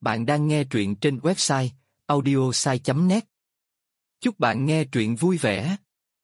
Bạn đang nghe truyện trên website audiosai.net. Chúc bạn nghe truyện vui vẻ.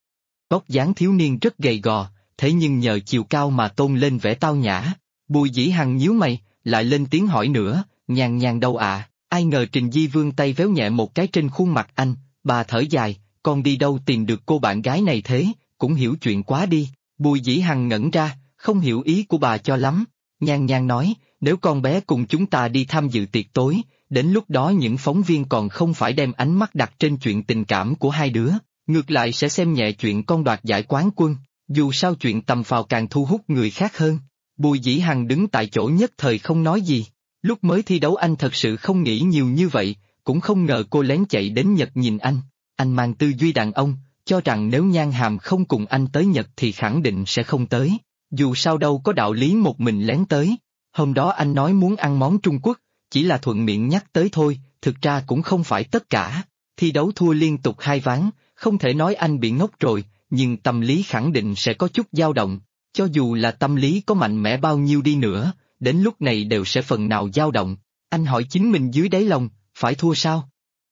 Vóc dáng thiếu niên rất gầy gò, thế nhưng nhờ chiều cao mà tôn lên vẻ tao nhã. Bùi Dĩ Hằng nhíu mày, lại lên tiếng hỏi nữa, nhàn nhàn đâu ạ? Ai ngờ Trình Di vươn tay véo nhẹ một cái trên khuôn mặt anh, bà thở dài, con đi đâu tìm được cô bạn gái này thế, cũng hiểu chuyện quá đi. Bùi Dĩ Hằng ngẩn ra, không hiểu ý của bà cho lắm. Nhan Nhan nói, nếu con bé cùng chúng ta đi tham dự tiệc tối, đến lúc đó những phóng viên còn không phải đem ánh mắt đặt trên chuyện tình cảm của hai đứa, ngược lại sẽ xem nhẹ chuyện con đoạt giải quán quân, dù sao chuyện tầm phào càng thu hút người khác hơn. Bùi Dĩ Hằng đứng tại chỗ nhất thời không nói gì, lúc mới thi đấu anh thật sự không nghĩ nhiều như vậy, cũng không ngờ cô lén chạy đến Nhật nhìn anh mang tư duy đàn ông, cho rằng nếu Nhan Hàm không cùng anh tới Nhật thì khẳng định sẽ không tới. Dù sao đâu có đạo lý một mình lén tới. Hôm đó anh nói muốn ăn món Trung Quốc, chỉ là thuận miệng nhắc tới thôi, thực ra cũng không phải tất cả. Thi đấu thua liên tục 2 ván, không thể nói anh bị ngốc rồi, nhưng tâm lý khẳng định sẽ có chút dao động. Cho dù là tâm lý có mạnh mẽ bao nhiêu đi nữa, đến lúc này đều sẽ phần nào dao động. Anh hỏi chính mình dưới đáy lòng, phải thua sao?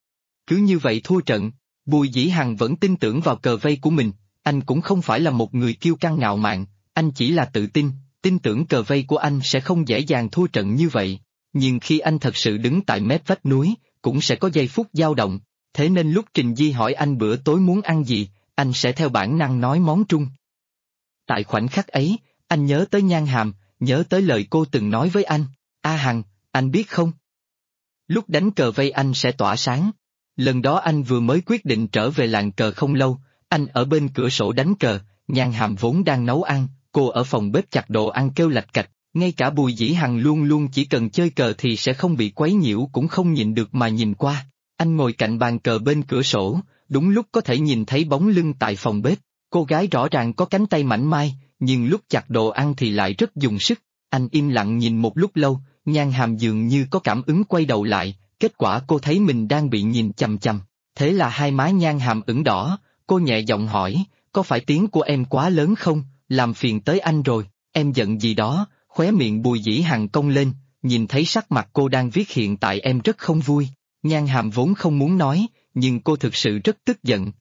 Cứ như vậy thua trận, Bùi Dĩ Hằng vẫn tin tưởng vào cờ vây của mình, anh cũng không phải là một người kiêu căng ngạo mạn. Anh chỉ là tự tin tưởng cờ vây của anh sẽ không dễ dàng thua trận như vậy. Nhưng khi anh thật sự đứng tại mép vách núi, cũng sẽ có giây phút dao động. Thế nên lúc Trình Di hỏi anh bữa tối muốn ăn gì, anh sẽ theo bản năng nói món Trung. Tại khoảnh khắc ấy, anh nhớ tới Nhan Hàm, nhớ tới lời cô từng nói với anh. A Hằng, anh biết không? Lúc đánh cờ vây anh sẽ tỏa sáng. Lần đó anh vừa mới quyết định trở về làng cờ không lâu, anh ở bên cửa sổ đánh cờ, Nhan Hàm vốn đang nấu ăn. Cô ở phòng bếp chặt đồ ăn kêu lạch cạch, ngay cả Bùi Dĩ Hằng luôn luôn chỉ cần chơi cờ thì sẽ không bị quấy nhiễu cũng không nhịn được mà nhìn qua. Anh ngồi cạnh bàn cờ bên cửa sổ, đúng lúc có thể nhìn thấy bóng lưng tại phòng bếp. Cô gái rõ ràng có cánh tay mảnh mai, nhưng lúc chặt đồ ăn thì lại rất dùng sức. Anh im lặng nhìn một lúc lâu, Nhan Hàm dường như có cảm ứng quay đầu lại, kết quả cô thấy mình đang bị nhìn chằm chằm. Thế là hai má Nhan Hàm ửng đỏ, cô nhẹ giọng hỏi, có phải tiếng của em quá lớn không? Làm phiền tới anh rồi, em giận gì đó, khóe miệng Bùi Dĩ Hằng cong lên, nhìn thấy sắc mặt cô đang viết hiện tại em rất không vui. Nhan Hàm vốn không muốn nói, nhưng cô thực sự rất tức giận.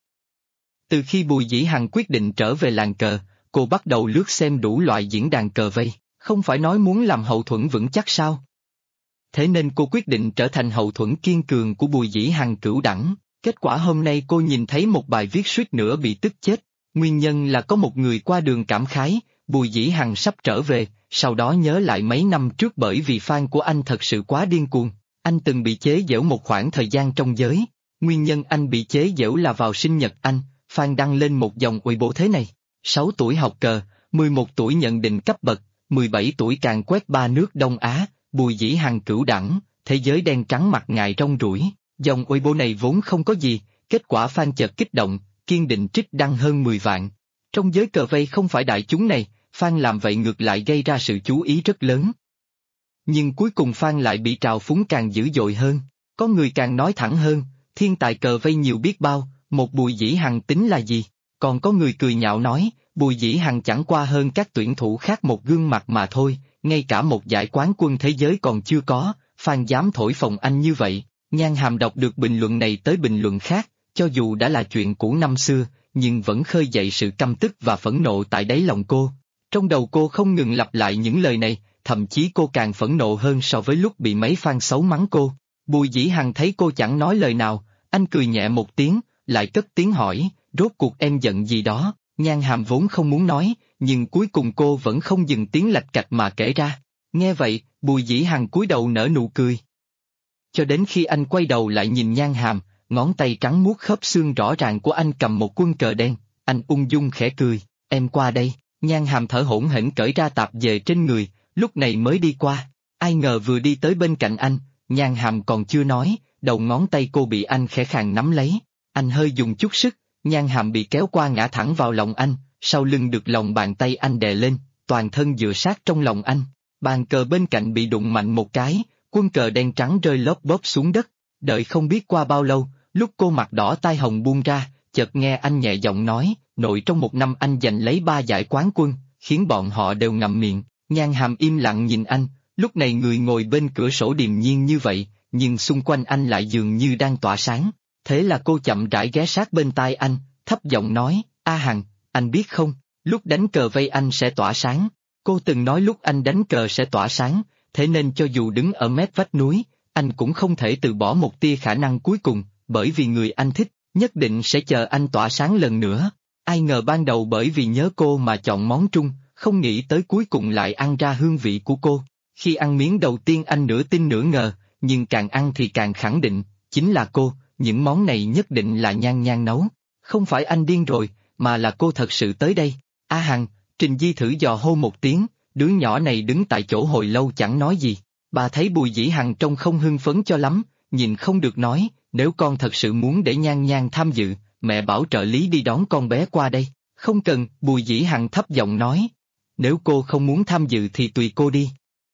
Từ khi Bùi Dĩ Hằng quyết định trở về làng cờ, cô bắt đầu lướt xem đủ loại diễn đàn cờ vây, không phải nói muốn làm hậu thuẫn vững chắc sao? Thế nên cô quyết định trở thành hậu thuẫn kiên cường của Bùi Dĩ Hằng cửu đẳng. Kết quả hôm nay cô nhìn thấy một bài viết suýt nữa bị tức chết. Nguyên nhân là có một người qua đường cảm khái, Bùi Dĩ Hằng sắp trở về, sau đó nhớ lại mấy năm trước bởi vì fan của anh thật sự quá điên cuồng. Anh từng bị chế giễu một khoảng thời gian trong giới. Nguyên nhân anh bị chế giễu là vào sinh nhật anh, fan đăng lên một dòng Weibo thế này. 6 tuổi học cờ, 11 tuổi nhận định cấp bậc, 17 tuổi càng quét 3 nước Đông Á, Bùi Dĩ Hằng cửu đẳng, thế giới đen trắng mặt ngài rong ruổi. Dòng Weibo này vốn không có gì, kết quả fan chợt kích động, kiên định trích đăng hơn 10 vạn. Trong giới cờ vây không phải đại chúng này, fan làm vậy ngược lại gây ra sự chú ý rất lớn. Nhưng cuối cùng fan lại bị trào phúng càng dữ dội hơn, có người càng nói thẳng hơn, thiên tài cờ vây nhiều biết bao, một Bùi Dĩ Hằng tính là gì, còn có người cười nhạo nói, Bùi Dĩ Hằng chẳng qua hơn các tuyển thủ khác một gương mặt mà thôi, ngay cả một giải quán quân thế giới còn chưa có, fan dám thổi phồng anh như vậy. Nhan Hàm đọc được bình luận này tới bình luận khác, cho dù đã là chuyện cũ năm xưa, nhưng vẫn khơi dậy sự căm tức và phẫn nộ tại đáy lòng cô. Trong đầu cô không ngừng lặp lại những lời này, thậm chí cô càng phẫn nộ hơn so với lúc bị mấy fan xấu mắng cô. Bùi Dĩ Hằng thấy cô chẳng nói lời nào, anh cười nhẹ một tiếng, lại cất tiếng hỏi, rốt cuộc em giận gì đó? Nhan Hàm vốn không muốn nói, nhưng cuối cùng cô vẫn không dừng tiếng lạch cạch mà kể ra. Nghe vậy, Bùi Dĩ Hằng cúi đầu nở nụ cười. Cho đến khi anh quay đầu lại nhìn Nhan Hàm, ngón tay trắng muốt khớp xương rõ ràng của anh cầm một quân cờ đen, anh ung dung khẽ cười, em qua đây. Nhan Hàm thở hổn hển cởi ra tạp dề trên người, lúc này mới đi qua. Ai ngờ vừa đi tới bên cạnh anh, Nhan Hàm còn chưa nói, đầu ngón tay cô bị anh khẽ khàng nắm lấy. Anh hơi dùng chút sức, Nhan Hàm bị kéo qua ngã thẳng vào lòng anh, sau lưng được lòng bàn tay anh đè lên, toàn thân dựa sát trong lòng anh. Bàn cờ bên cạnh bị đụng mạnh một cái, quân cờ đen trắng rơi lốp bốp xuống đất. Đợi không biết qua bao lâu, lúc cô mặt đỏ tai hồng buông ra, chợt nghe anh nhẹ giọng nói, nội trong 1 năm anh giành lấy 3 giải quán quân, khiến bọn họ đều ngậm miệng. Nhan Hàm im lặng nhìn anh, lúc này người ngồi bên cửa sổ điềm nhiên như vậy, nhưng xung quanh anh lại dường như đang tỏa sáng. Thế là cô chậm rãi ghé sát bên tai anh, thấp giọng nói, A Hằng, anh biết không, lúc đánh cờ vây anh sẽ tỏa sáng. Cô từng nói lúc anh đánh cờ sẽ tỏa sáng, thế nên cho dù đứng ở mép vách núi, anh cũng không thể từ bỏ một tia khả năng cuối cùng, bởi vì người anh thích, nhất định sẽ chờ anh tỏa sáng lần nữa. Ai ngờ ban đầu bởi vì nhớ cô mà chọn món Trung, không nghĩ tới cuối cùng lại ăn ra hương vị của cô. Khi ăn miếng đầu tiên anh nửa tin nửa ngờ, nhưng càng ăn thì càng khẳng định, chính là cô, những món này nhất định là Nhan Nhan nấu. Không phải anh điên rồi, mà là cô thật sự tới đây. A Hằng, Trình Di thử dò hô một tiếng, đứa nhỏ này đứng tại chỗ hồi lâu chẳng nói gì. Bà thấy Bùi Dĩ Hằng trông không hưng phấn cho lắm, nhìn không được nói, nếu con thật sự muốn để Nhan Nhan tham dự, mẹ bảo trợ lý đi đón con bé qua đây. Không cần, Bùi Dĩ Hằng thấp giọng nói. Nếu cô không muốn tham dự thì tùy cô đi.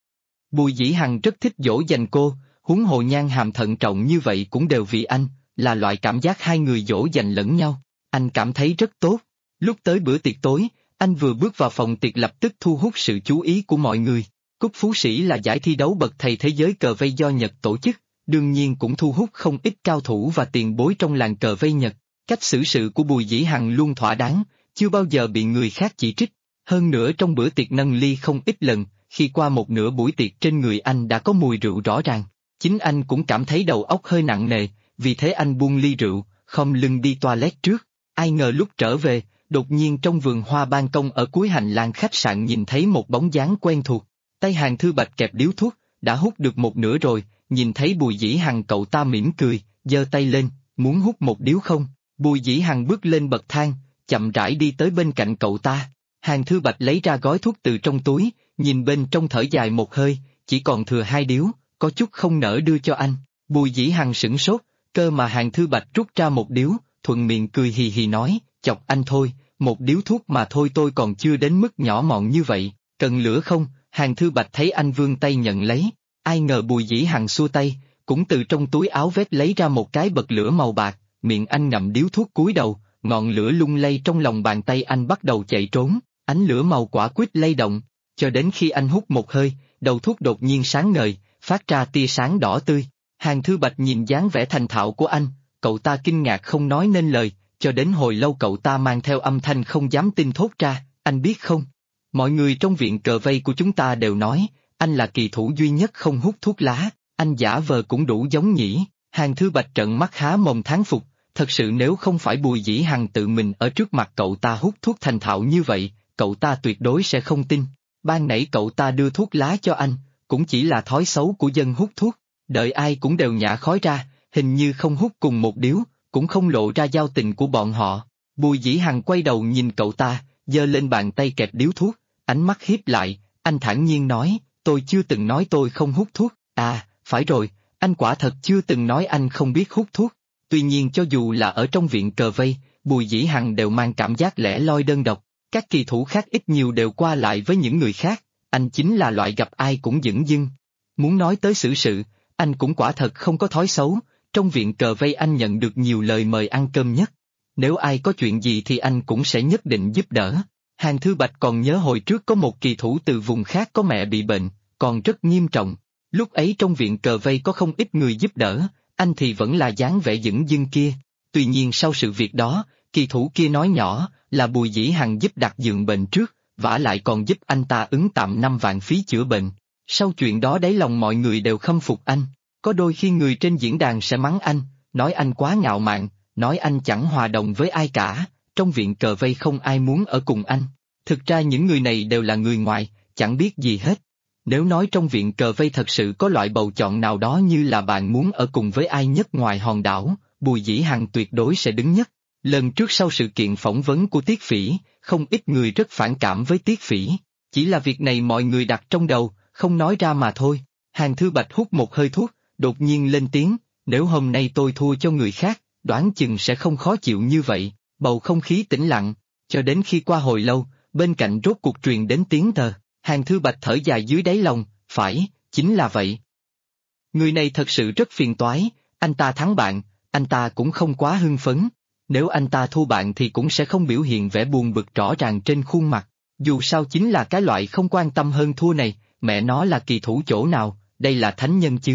Bùi Dĩ Hằng rất thích dỗ dành cô, huống hồ Nhan Hàm thận trọng như vậy cũng đều vì anh, là loại cảm giác hai người dỗ dành lẫn nhau. Anh cảm thấy rất tốt. Lúc tới bữa tiệc tối, anh vừa bước vào phòng tiệc lập tức thu hút sự chú ý của mọi người. Cúp Phú Sĩ là giải thi đấu bậc thầy thế giới cờ vây do Nhật tổ chức, đương nhiên cũng thu hút không ít cao thủ và tiền bối trong làng cờ vây Nhật. Cách xử sự của Bùi Dĩ Hằng luôn thỏa đáng, chưa bao giờ bị người khác chỉ trích. Hơn nữa trong bữa tiệc nâng ly không ít lần, khi qua một nửa buổi tiệc trên người anh đã có mùi rượu rõ ràng. Chính anh cũng cảm thấy đầu óc hơi nặng nề, vì thế anh buông ly rượu, khom lưng đi toilet trước. Ai ngờ lúc trở về, đột nhiên trong vườn hoa ban công ở cuối hành lang khách sạn nhìn thấy một bóng dáng quen thuộc. Tay Hàn Thư Bạch kẹp điếu thuốc, đã hút được một nửa rồi, nhìn thấy Bùi Dĩ Hằng cậu ta mỉm cười, giơ tay lên, muốn hút một điếu không? Bùi Dĩ Hằng bước lên bậc thang, chậm rãi đi tới bên cạnh cậu ta. Hàn Thư Bạch lấy ra gói thuốc từ trong túi, nhìn bên trong thở dài một hơi, chỉ còn thừa 2 điếu, có chút không nỡ đưa cho anh. Bùi Dĩ Hằng sửng sốt, cơ mà Hàn Thư Bạch rút ra một điếu, thuận miệng cười hì hì nói, chọc anh thôi, một điếu thuốc mà thôi tôi còn chưa đến mức nhỏ mọn như vậy, cần lửa không? Hàn Thư Bạch thấy anh vươn tay nhận lấy, ai ngờ Bùi Dĩ Hằng xua tay, cũng từ trong túi áo vest lấy ra một cái bật lửa màu bạc, miệng anh ngậm điếu thuốc cúi đầu, ngọn lửa lung lay trong lòng bàn tay anh bắt đầu chạy trốn, ánh lửa màu quả quýt lay động, cho đến khi anh hút một hơi, đầu thuốc đột nhiên sáng ngời, phát ra tia sáng đỏ tươi. Hàn Thư Bạch nhìn dáng vẻ thành thạo của anh, cậu ta kinh ngạc không nói nên lời, cho đến hồi lâu cậu ta mang theo âm thanh không dám tin thốt ra, anh biết không? Mọi người trong viện cờ vây của chúng ta đều nói, anh là kỳ thủ duy nhất không hút thuốc lá, anh giả vờ cũng đủ giống nhỉ. Hàn Thư Bạch trợn mắt há mồm thán phục, thật sự nếu không phải Bùi Dĩ Hằng tự mình ở trước mặt cậu ta hút thuốc thành thạo như vậy, cậu ta tuyệt đối sẽ không tin. Ban nãy cậu ta đưa thuốc lá cho anh, cũng chỉ là thói xấu của dân hút thuốc, đợi ai cũng đều nhả khói ra, hình như không hút cùng một điếu, cũng không lộ ra giao tình của bọn họ. Bùi Dĩ Hằng quay đầu nhìn cậu ta, giơ lên bàn tay kẹp điếu thuốc, ánh mắt hiếp lại, anh thản nhiên nói, tôi chưa từng nói tôi không hút thuốc, à, phải rồi, anh quả thật chưa từng nói anh không biết hút thuốc. Tuy nhiên cho dù là ở trong viện cờ vây, Bùi Dĩ Hằng đều mang cảm giác lẻ loi đơn độc, các kỳ thủ khác ít nhiều đều qua lại với những người khác, anh chính là loại gặp ai cũng dửng dưng. Muốn nói tới xử sự, anh cũng quả thật không có thói xấu, trong viện cờ vây anh nhận được nhiều lời mời ăn cơm nhất. Nếu ai có chuyện gì thì anh cũng sẽ nhất định giúp đỡ. Hàn Thư Bạch còn nhớ hồi trước có một kỳ thủ từ vùng khác có mẹ bị bệnh, còn rất nghiêm trọng. Lúc ấy trong viện cờ vây có không ít người giúp đỡ, anh thì vẫn là dáng vẻ dửng dưng kia. Tuy nhiên sau sự việc đó, kỳ thủ kia nói nhỏ là Bùi Dĩ Hằng giúp đặt giường bệnh trước, vả lại còn giúp anh ta ứng tạm 5 vạn phí chữa bệnh. Sau chuyện đó đáy lòng mọi người đều khâm phục anh. Có đôi khi người trên diễn đàn sẽ mắng anh, nói anh quá ngạo mạn, nói anh chẳng hòa đồng với ai cả, trong viện cờ vây không ai muốn ở cùng anh. Thực ra những người này đều là người ngoài, chẳng biết gì hết. Nếu nói trong viện cờ vây thật sự có loại bầu chọn nào đó như là bạn muốn ở cùng với ai nhất ngoài hòn đảo, Bùi Dĩ Hằng tuyệt đối sẽ đứng nhất. Lần trước sau sự kiện phỏng vấn của Tiết Phỉ, không ít người rất phản cảm với Tiết Phỉ. Chỉ là việc này mọi người đặt trong đầu, không nói ra mà thôi. Hàn Thư Bạch hút một hơi thuốc, đột nhiên lên tiếng, nếu hôm nay tôi thua cho người khác, đoán chừng sẽ không khó chịu như vậy. Bầu không khí tĩnh lặng, cho đến khi qua hồi lâu, bên cạnh rốt cuộc truyền đến tiếng thờ. Hàn Thư Bạch thở dài dưới đáy lòng, phải, chính là vậy. Người này thật sự rất phiền toái, anh ta thắng bạn, anh ta cũng không quá hưng phấn. Nếu anh ta thua bạn thì cũng sẽ không biểu hiện vẻ buồn bực rõ ràng trên khuôn mặt. Dù sao chính là cái loại không quan tâm hơn thua này, mẹ nó là kỳ thủ chỗ nào, đây là thánh nhân chứ.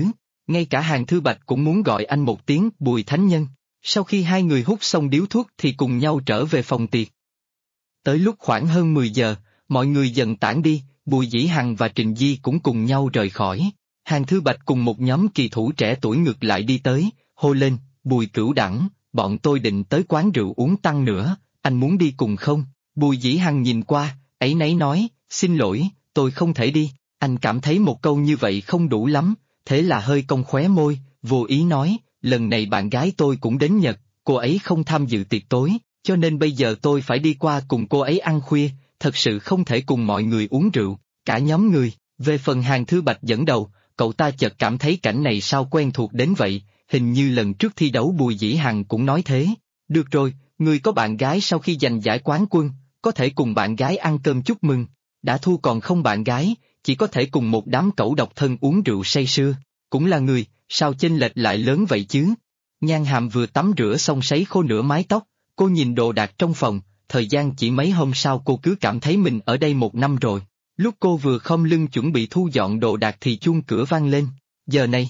ngay cả Hàn Thư Bạch cũng muốn gọi anh một tiếng Bùi Thánh Nhân. Sau khi hai người hút xong điếu thuốc thì cùng nhau trở về phòng tiệc. Tới lúc khoảng hơn 10 giờ, mọi người dần tản đi, Bùi Dĩ Hằng và Trịnh Di cũng cùng nhau rời khỏi. Hàn Thư Bạch cùng một nhóm kỳ thủ trẻ tuổi ngược lại đi tới, hô lên, Bùi Cửu Đẳng, bọn tôi định tới quán rượu uống tăng nữa, anh muốn đi cùng không? Bùi Dĩ Hằng nhìn qua, áy náy nói, xin lỗi, tôi không thể đi, anh cảm thấy một câu như vậy không đủ lắm, thế là hơi cong khóe môi, vô ý nói, lần này bạn gái tôi cũng đến Nhật, cô ấy không tham dự tiệc tối, cho nên bây giờ tôi phải đi qua cùng cô ấy ăn khuya, thật sự không thể cùng mọi người uống rượu, cả nhóm người. Về phần Hàn Thư Bạch dẫn đầu, cậu ta chợt cảm thấy cảnh này sao quen thuộc đến vậy, hình như lần trước thi đấu Bùi Dĩ Hằng cũng nói thế. Được rồi, người có bạn gái sau khi giành giải quán quân, có thể cùng bạn gái ăn cơm chúc mừng, đã thua còn không bạn gái, chỉ có thể cùng một đám cẩu độc thân uống rượu say sưa, cũng là người, sao chênh lệch lại lớn vậy chứ? Nhan Hàm vừa tắm rửa xong sấy khô nửa mái tóc, cô nhìn đồ đạc trong phòng, thời gian chỉ mấy hôm sau cô cứ cảm thấy mình ở đây 1 năm rồi. Lúc cô vừa khom lưng chuẩn bị thu dọn đồ đạc thì chuông cửa vang lên, giờ này.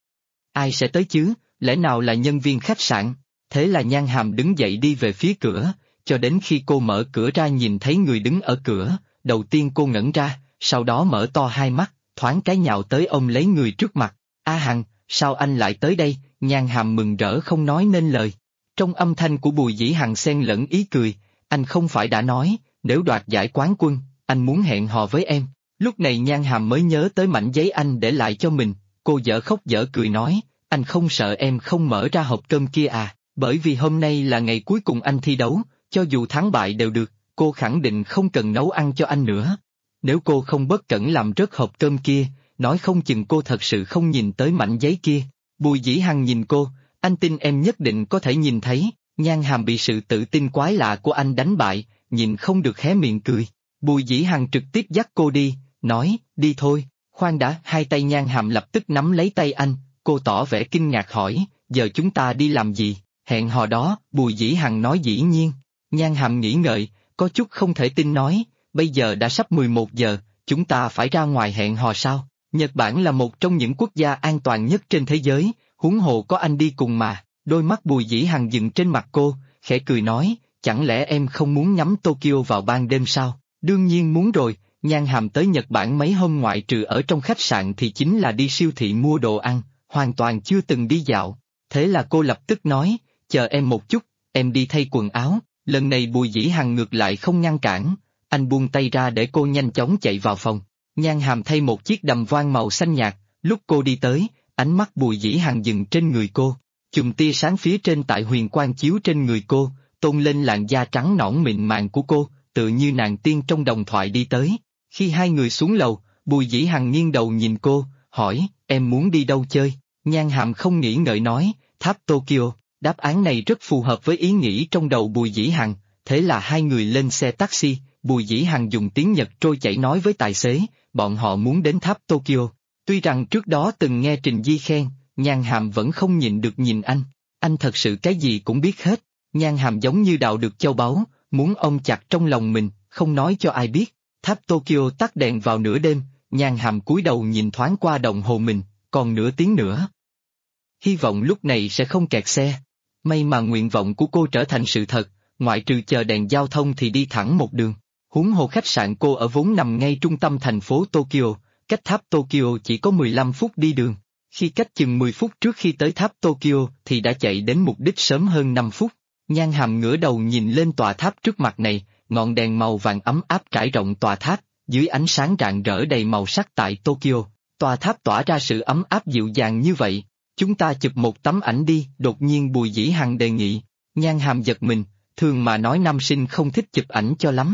Ai sẽ tới chứ, lẽ nào là nhân viên khách sạn? Thế là Nhan Hàm đứng dậy đi về phía cửa, cho đến khi cô mở cửa ra nhìn thấy người đứng ở cửa, đầu tiên cô ngẩn ra, sau đó mở to hai mắt, thoáng cái nhào tới ôm lấy người trước mặt. A Hằng, sao anh lại tới đây? Nhan Hàm mừng rỡ không nói nên lời. Trong âm thanh của Bùi Dĩ Hằng xen lẫn ý cười, anh không phải đã nói, nếu đoạt giải quán quân, anh muốn hẹn hò với em. Lúc này Nhan Hàm mới nhớ tới mảnh giấy anh để lại cho mình, cô dở khóc dở cười nói, anh không sợ em không mở ra hộp cơm kia à, bởi vì hôm nay là ngày cuối cùng anh thi đấu, cho dù thắng bại đều được, cô khẳng định không cần nấu ăn cho anh nữa. Nếu cô không bất cẩn làm rớt hộp cơm kia, nói không chừng cô thật sự không nhìn tới mảnh giấy kia. Bùi Dĩ Hằng nhìn cô, anh tin em nhất định có thể nhìn thấy. Nhan Hàm bị sự tự tin quái lạ của anh đánh bại, nhìn không được hé miệng cười. Bùi Dĩ Hằng trực tiếp dắt cô đi, nói, đi thôi. Khoan đã, hai tay Nhan Hàm lập tức nắm lấy tay anh, cô tỏ vẻ kinh ngạc hỏi, giờ chúng ta đi làm gì? Hẹn hò đó, Bùi Dĩ Hằng nói dĩ nhiên. Nhan Hàm nghĩ ngợi, có chút không thể tin nói, bây giờ đã sắp 11 giờ, chúng ta phải ra ngoài hẹn hò sao? Nhật Bản là một trong những quốc gia an toàn nhất trên thế giới, huống hồ có anh đi cùng mà. Đôi mắt Bùi Dĩ Hằng dừng trên mặt cô, khẽ cười nói, chẳng lẽ em không muốn ngắm Tokyo vào ban đêm sao? Đương nhiên muốn rồi, Nhan Hàm tới Nhật Bản mấy hôm ngoại trừ ở trong khách sạn thì chính là đi siêu thị mua đồ ăn, hoàn toàn chưa từng đi dạo. Thế là cô lập tức nói, chờ em một chút, em đi thay quần áo. Lần này Bùi Dĩ Hằng ngược lại không ngăn cản, anh buông tay ra để cô nhanh chóng chạy vào phòng. Nhan Hàm thay một chiếc đầm voan màu xanh nhạt, lúc cô đi tới, ánh mắt Bùi Dĩ Hằng dừng trên người cô. Chùm tia sáng phía trên tại huyền quang chiếu trên người cô, tôn lên làn da trắng nõn mịn màng của cô, tự như nàng tiên trong đồng thoại đi tới. Khi hai người xuống lầu, Bùi Dĩ Hằng nghiêng đầu nhìn cô, hỏi, em muốn đi đâu chơi? Nhan Hàm không nghĩ ngợi nói, tháp Tokyo. Đáp án này rất phù hợp với ý nghĩ trong đầu Bùi Dĩ Hằng, thế là hai người lên xe taxi, Bùi Dĩ Hằng dùng tiếng Nhật trôi chảy nói với tài xế, bọn họ muốn đến tháp Tokyo. Tuy rằng trước đó từng nghe Trình Di khen, Nhan Hàm vẫn không nhịn được nhìn anh thật sự cái gì cũng biết hết. Nhan Hàm giống như đào được châu báu, muốn ôm chặt trong lòng mình, không nói cho ai biết. Tháp Tokyo tắt đèn vào nửa đêm, Nhan Hàm cúi đầu nhìn thoáng qua đồng hồ mình, còn nửa tiếng nữa. Hy vọng lúc này sẽ không kẹt xe. May mà nguyện vọng của cô trở thành sự thật, ngoại trừ chờ đèn giao thông thì đi thẳng một đường. Huống hồ khách sạn cô ở vốn nằm ngay trung tâm thành phố Tokyo, cách tháp Tokyo chỉ có 15 phút đi đường. Khi cách chừng 10 phút trước khi tới tháp Tokyo thì đã chạy đến mục đích sớm hơn 5 phút. Nhan Hàm ngửa đầu nhìn lên tòa tháp trước mặt này, ngọn đèn màu vàng ấm áp trải rộng tòa tháp, dưới ánh sáng rạng rỡ đầy màu sắc tại Tokyo. Tòa tháp tỏa ra sự ấm áp dịu dàng như vậy. Chúng ta chụp một tấm ảnh đi, đột nhiên Bùi Dĩ Hằng đề nghị. Nhan Hàm giật mình, thường mà nói nam sinh không thích chụp ảnh cho lắm.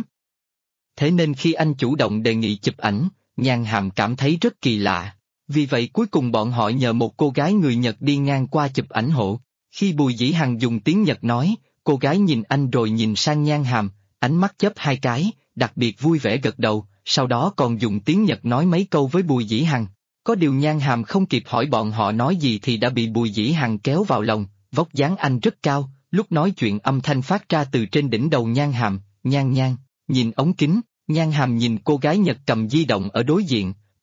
Thế nên khi anh chủ động đề nghị chụp ảnh, Nhan Hàm cảm thấy rất kỳ lạ. Vì vậy cuối cùng bọn họ nhờ một cô gái người Nhật đi ngang qua chụp ảnh hộ. Khi Bùi Dĩ Hằng dùng tiếng Nhật nói, cô gái nhìn anh rồi nhìn sang Nhan Hàm, ánh mắt chớp hai cái, đặc biệt vui vẻ gật đầu, sau đó còn dùng tiếng Nhật nói mấy câu với Bùi Dĩ Hằng. Có điều Nhan Hàm không kịp hỏi bọn họ nói gì thì đã bị Bùi Dĩ Hằng kéo vào lòng, vóc dáng anh rất cao, lúc nói chuyện âm thanh phát ra từ trên đỉnh đầu Nhan Hàm, Nhan Nhan, nhìn ống kính, Nhan Hàm nhìn cô gái Nhật cầm di động ở đối diện,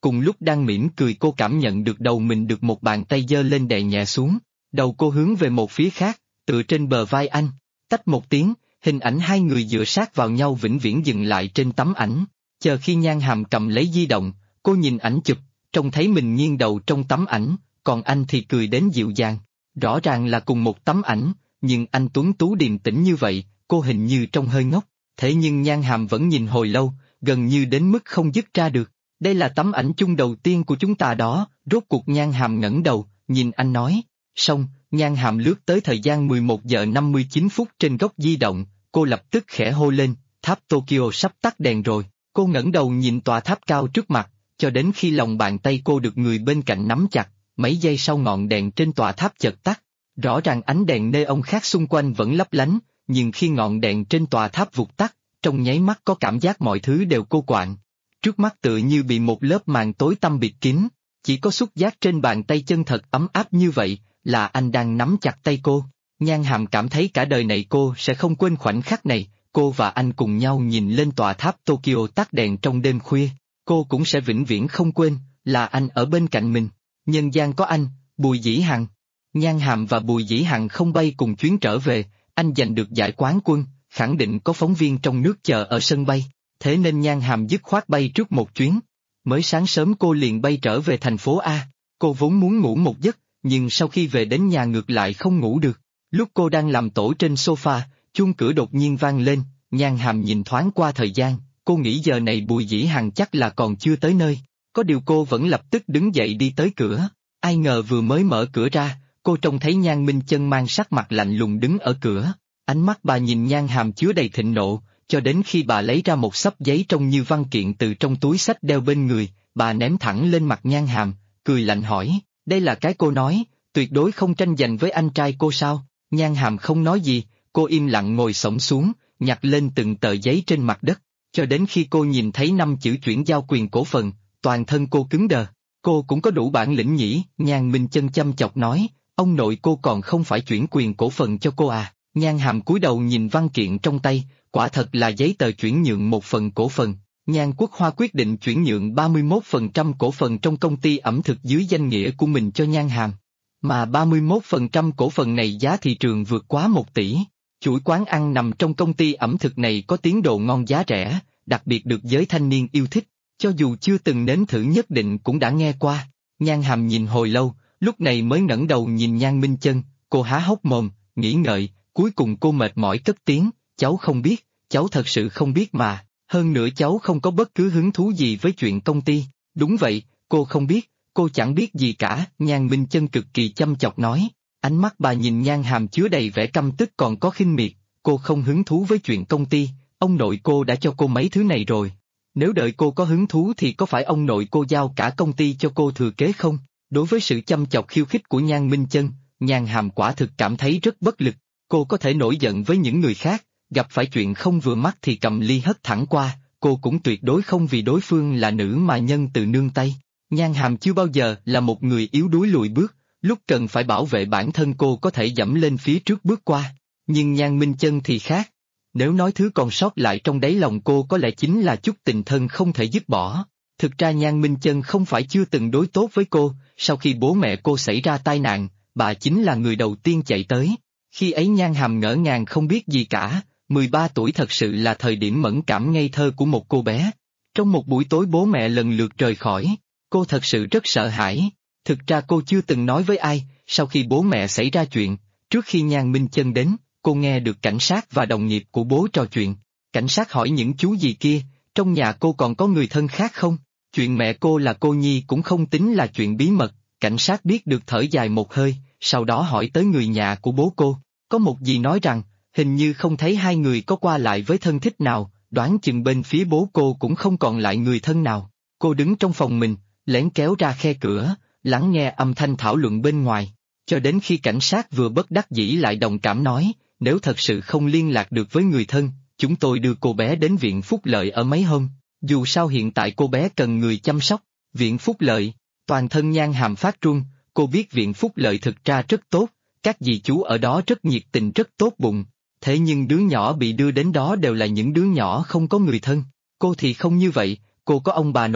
Cùng lúc đang mỉm cười cô cảm nhận được đầu mình được một bàn tay giơ lên đè nhẹ xuống. Đầu cô hướng về một phía khác, tựa trên bờ vai anh. Tách một tiếng, hình ảnh hai người dựa sát vào nhau vĩnh viễn dừng lại trên tấm ảnh. Chờ khi Nhan Hàm cầm lấy di động, cô nhìn ảnh chụp, trông thấy mình nghiêng đầu trong tấm ảnh, còn anh thì cười đến dịu dàng. Rõ ràng là cùng một tấm ảnh, nhưng anh tuấn tú điềm tĩnh như vậy, cô hình như trông hơi ngốc. Thế nhưng Nhan Hàm vẫn nhìn hồi lâu, gần như đến mức không dứt ra được. Đây là tấm ảnh chung đầu tiên của chúng ta đó. Rốt cuộc Nhan Hàm ngẩng đầu, nhìn anh nói. Xong, Nhan Hàm lướt tới thời gian 11 giờ 59 phút trên góc di động, cô lập tức khẽ hô lên, tháp Tokyo sắp tắt đèn rồi. Cô ngẩng đầu nhìn tòa tháp cao trước mặt, cho đến khi lòng bàn tay cô được người bên cạnh nắm chặt, mấy giây sau ngọn đèn trên tòa tháp chợt tắt. Rõ ràng ánh đèn neon khác xung quanh vẫn lấp lánh, nhưng khi ngọn đèn trên tòa tháp vụt tắt, trong nháy mắt có cảm giác mọi thứ đều cô quạnh. Trước mắt tựa như bị một lớp màn tối tăm bịt kín, chỉ có xúc giác trên bàn tay chân thật ấm áp như vậy, là anh đang nắm chặt tay cô. Nhan Hàm cảm thấy cả đời này cô sẽ không quên khoảnh khắc này, cô và anh cùng nhau nhìn lên tòa tháp Tokyo tắt đèn trong đêm khuya. Cô cũng sẽ vĩnh viễn không quên, là anh ở bên cạnh mình. Nhân gian có anh, Bùi Dĩ Hằng. Nhan Hàm và Bùi Dĩ Hằng không bay cùng chuyến trở về, anh giành được giải quán quân, khẳng định có phóng viên trong nước chờ ở sân bay. Thế nên Nhan Hàm dứt khoát bay trước một chuyến. Mới sáng sớm cô liền bay trở về thành phố A. Cô vốn muốn ngủ một giấc, nhưng sau khi về đến nhà ngược lại không ngủ được. Lúc cô đang làm tổ trên sofa, chuông cửa đột nhiên vang lên. Nhan Hàm nhìn thoáng qua thời gian, cô nghĩ giờ này Bùi Dĩ Hằng chắc là còn chưa tới nơi. Có điều cô vẫn lập tức đứng dậy đi tới cửa. Ai ngờ vừa mới mở cửa ra, cô trông thấy Nhan Minh Chân mang sắc mặt lạnh lùng đứng ở cửa. Ánh mắt bà nhìn Nhan Hàm chứa đầy thịnh nộ, cho đến khi bà lấy ra một xấp giấy trông như văn kiện từ trong túi xách đeo bên người, bà ném thẳng lên mặt Nhan Hàm, cười lạnh hỏi, đây là cái cô nói, tuyệt đối không tranh giành với anh trai cô sao? Nhan Hàm không nói gì, cô im lặng ngồi xổm xuống, nhặt lên từng tờ giấy trên mặt đất, cho đến khi cô nhìn thấy 5 chữ chuyển giao quyền cổ phần, toàn thân cô cứng đờ. Cô cũng có đủ bản lĩnh nhỉ? Nhan Minh Chân chăm chọc nói, ông nội cô còn không phải chuyển quyền cổ phần cho cô à? Nhan Hàm cúi đầu nhìn văn kiện trong tay, quả thật là giấy tờ chuyển nhượng một phần cổ phần. Nhan Quốc Hoa quyết định chuyển nhượng 31% cổ phần trong công ty ẩm thực dưới danh nghĩa của mình cho Nhan Hàm. Mà 31% cổ phần này giá thị trường vượt quá 1 tỷ. Chuỗi quán ăn nằm trong công ty ẩm thực này có tiến độ ngon giá rẻ, đặc biệt được giới thanh niên yêu thích. Cho dù chưa từng nếm thử nhất định cũng đã nghe qua. Nhan Hàm nhìn hồi lâu, lúc này mới ngẩng đầu nhìn Nhan Minh Chân, cô há hốc mồm, nghĩ ngợi, cuối cùng cô mệt mỏi cất tiếng, cháu không biết, cháu thật sự không biết mà, hơn nữa cháu không có bất cứ hứng thú gì với chuyện công ty. Đúng vậy, cô không biết, cô chẳng biết gì cả. Nhan Minh Chân cực kỳ chăm chọc nói, ánh mắt bà nhìn Nhan Hàm chứa đầy vẻ căm tức còn có khinh miệt, cô không hứng thú với chuyện công ty, ông nội cô đã cho cô mấy thứ này rồi. Nếu đợi cô có hứng thú thì có phải ông nội cô giao cả công ty cho cô thừa kế không? Đối với sự chăm chọc khiêu khích của Nhan Minh Chân, Nhan Hàm quả thực cảm thấy rất bất lực. Cô có thể nổi giận với những người khác, gặp phải chuyện không vừa mắt thì cầm ly hất thẳng qua, cô cũng tuyệt đối không vì đối phương là nữ mà nhân từ nương tay. Nhan Hàm chưa bao giờ là một người yếu đuối lùi bước, lúc cần phải bảo vệ bản thân cô có thể dẫm lên phía trước bước qua. Nhưng Nhan Minh Chân thì khác. Nếu nói thứ còn sót lại trong đáy lòng cô có lẽ chính là chút tình thân không thể dứt bỏ. Thực ra Nhan Minh Chân không phải chưa từng đối tốt với cô, sau khi bố mẹ cô xảy ra tai nạn, bà chính là người đầu tiên chạy tới. Khi ấy Nhan Hàm ngỡ ngàng không biết gì cả, 13 tuổi thật sự là thời điểm mẫn cảm ngây thơ của một cô bé. Trong một buổi tối bố mẹ lần lượt rời khỏi, cô thật sự rất sợ hãi. Thực ra cô chưa từng nói với ai, sau khi bố mẹ xảy ra chuyện, trước khi Nhan Minh Chân đến, cô nghe được cảnh sát và đồng nghiệp của bố trò chuyện. Cảnh sát hỏi những chú gì kia, trong nhà cô còn có người thân khác không? Chuyện mẹ cô là cô nhi cũng không tính là chuyện bí mật, cảnh sát biết được thở dài một hơi, sau đó hỏi tới người nhà của bố cô. Có một dì nói rằng, hình như không thấy hai người có qua lại với thân thích nào, đoán chừng bên phía bố cô cũng không còn lại người thân nào. Cô đứng trong phòng mình, lén kéo ra khe cửa, lắng nghe âm thanh thảo luận bên ngoài, cho đến khi cảnh sát vừa bất đắc dĩ lại đồng cảm nói, nếu thật sự không liên lạc được với người thân, chúng tôi đưa cô bé đến viện phúc lợi ở mấy hôm, dù sao hiện tại cô bé cần người chăm sóc. Viện phúc lợi, toàn thân Nhan Hàm phát run, cô biết viện phúc lợi thực ra rất tốt, các dì chú ở đó rất nhiệt tình rất tốt bụng, thế nhưng đứa nhỏ bị đưa đến đó đều là những đứa nhỏ không có người thân, cô thì không như vậy, cô có ông bà nội,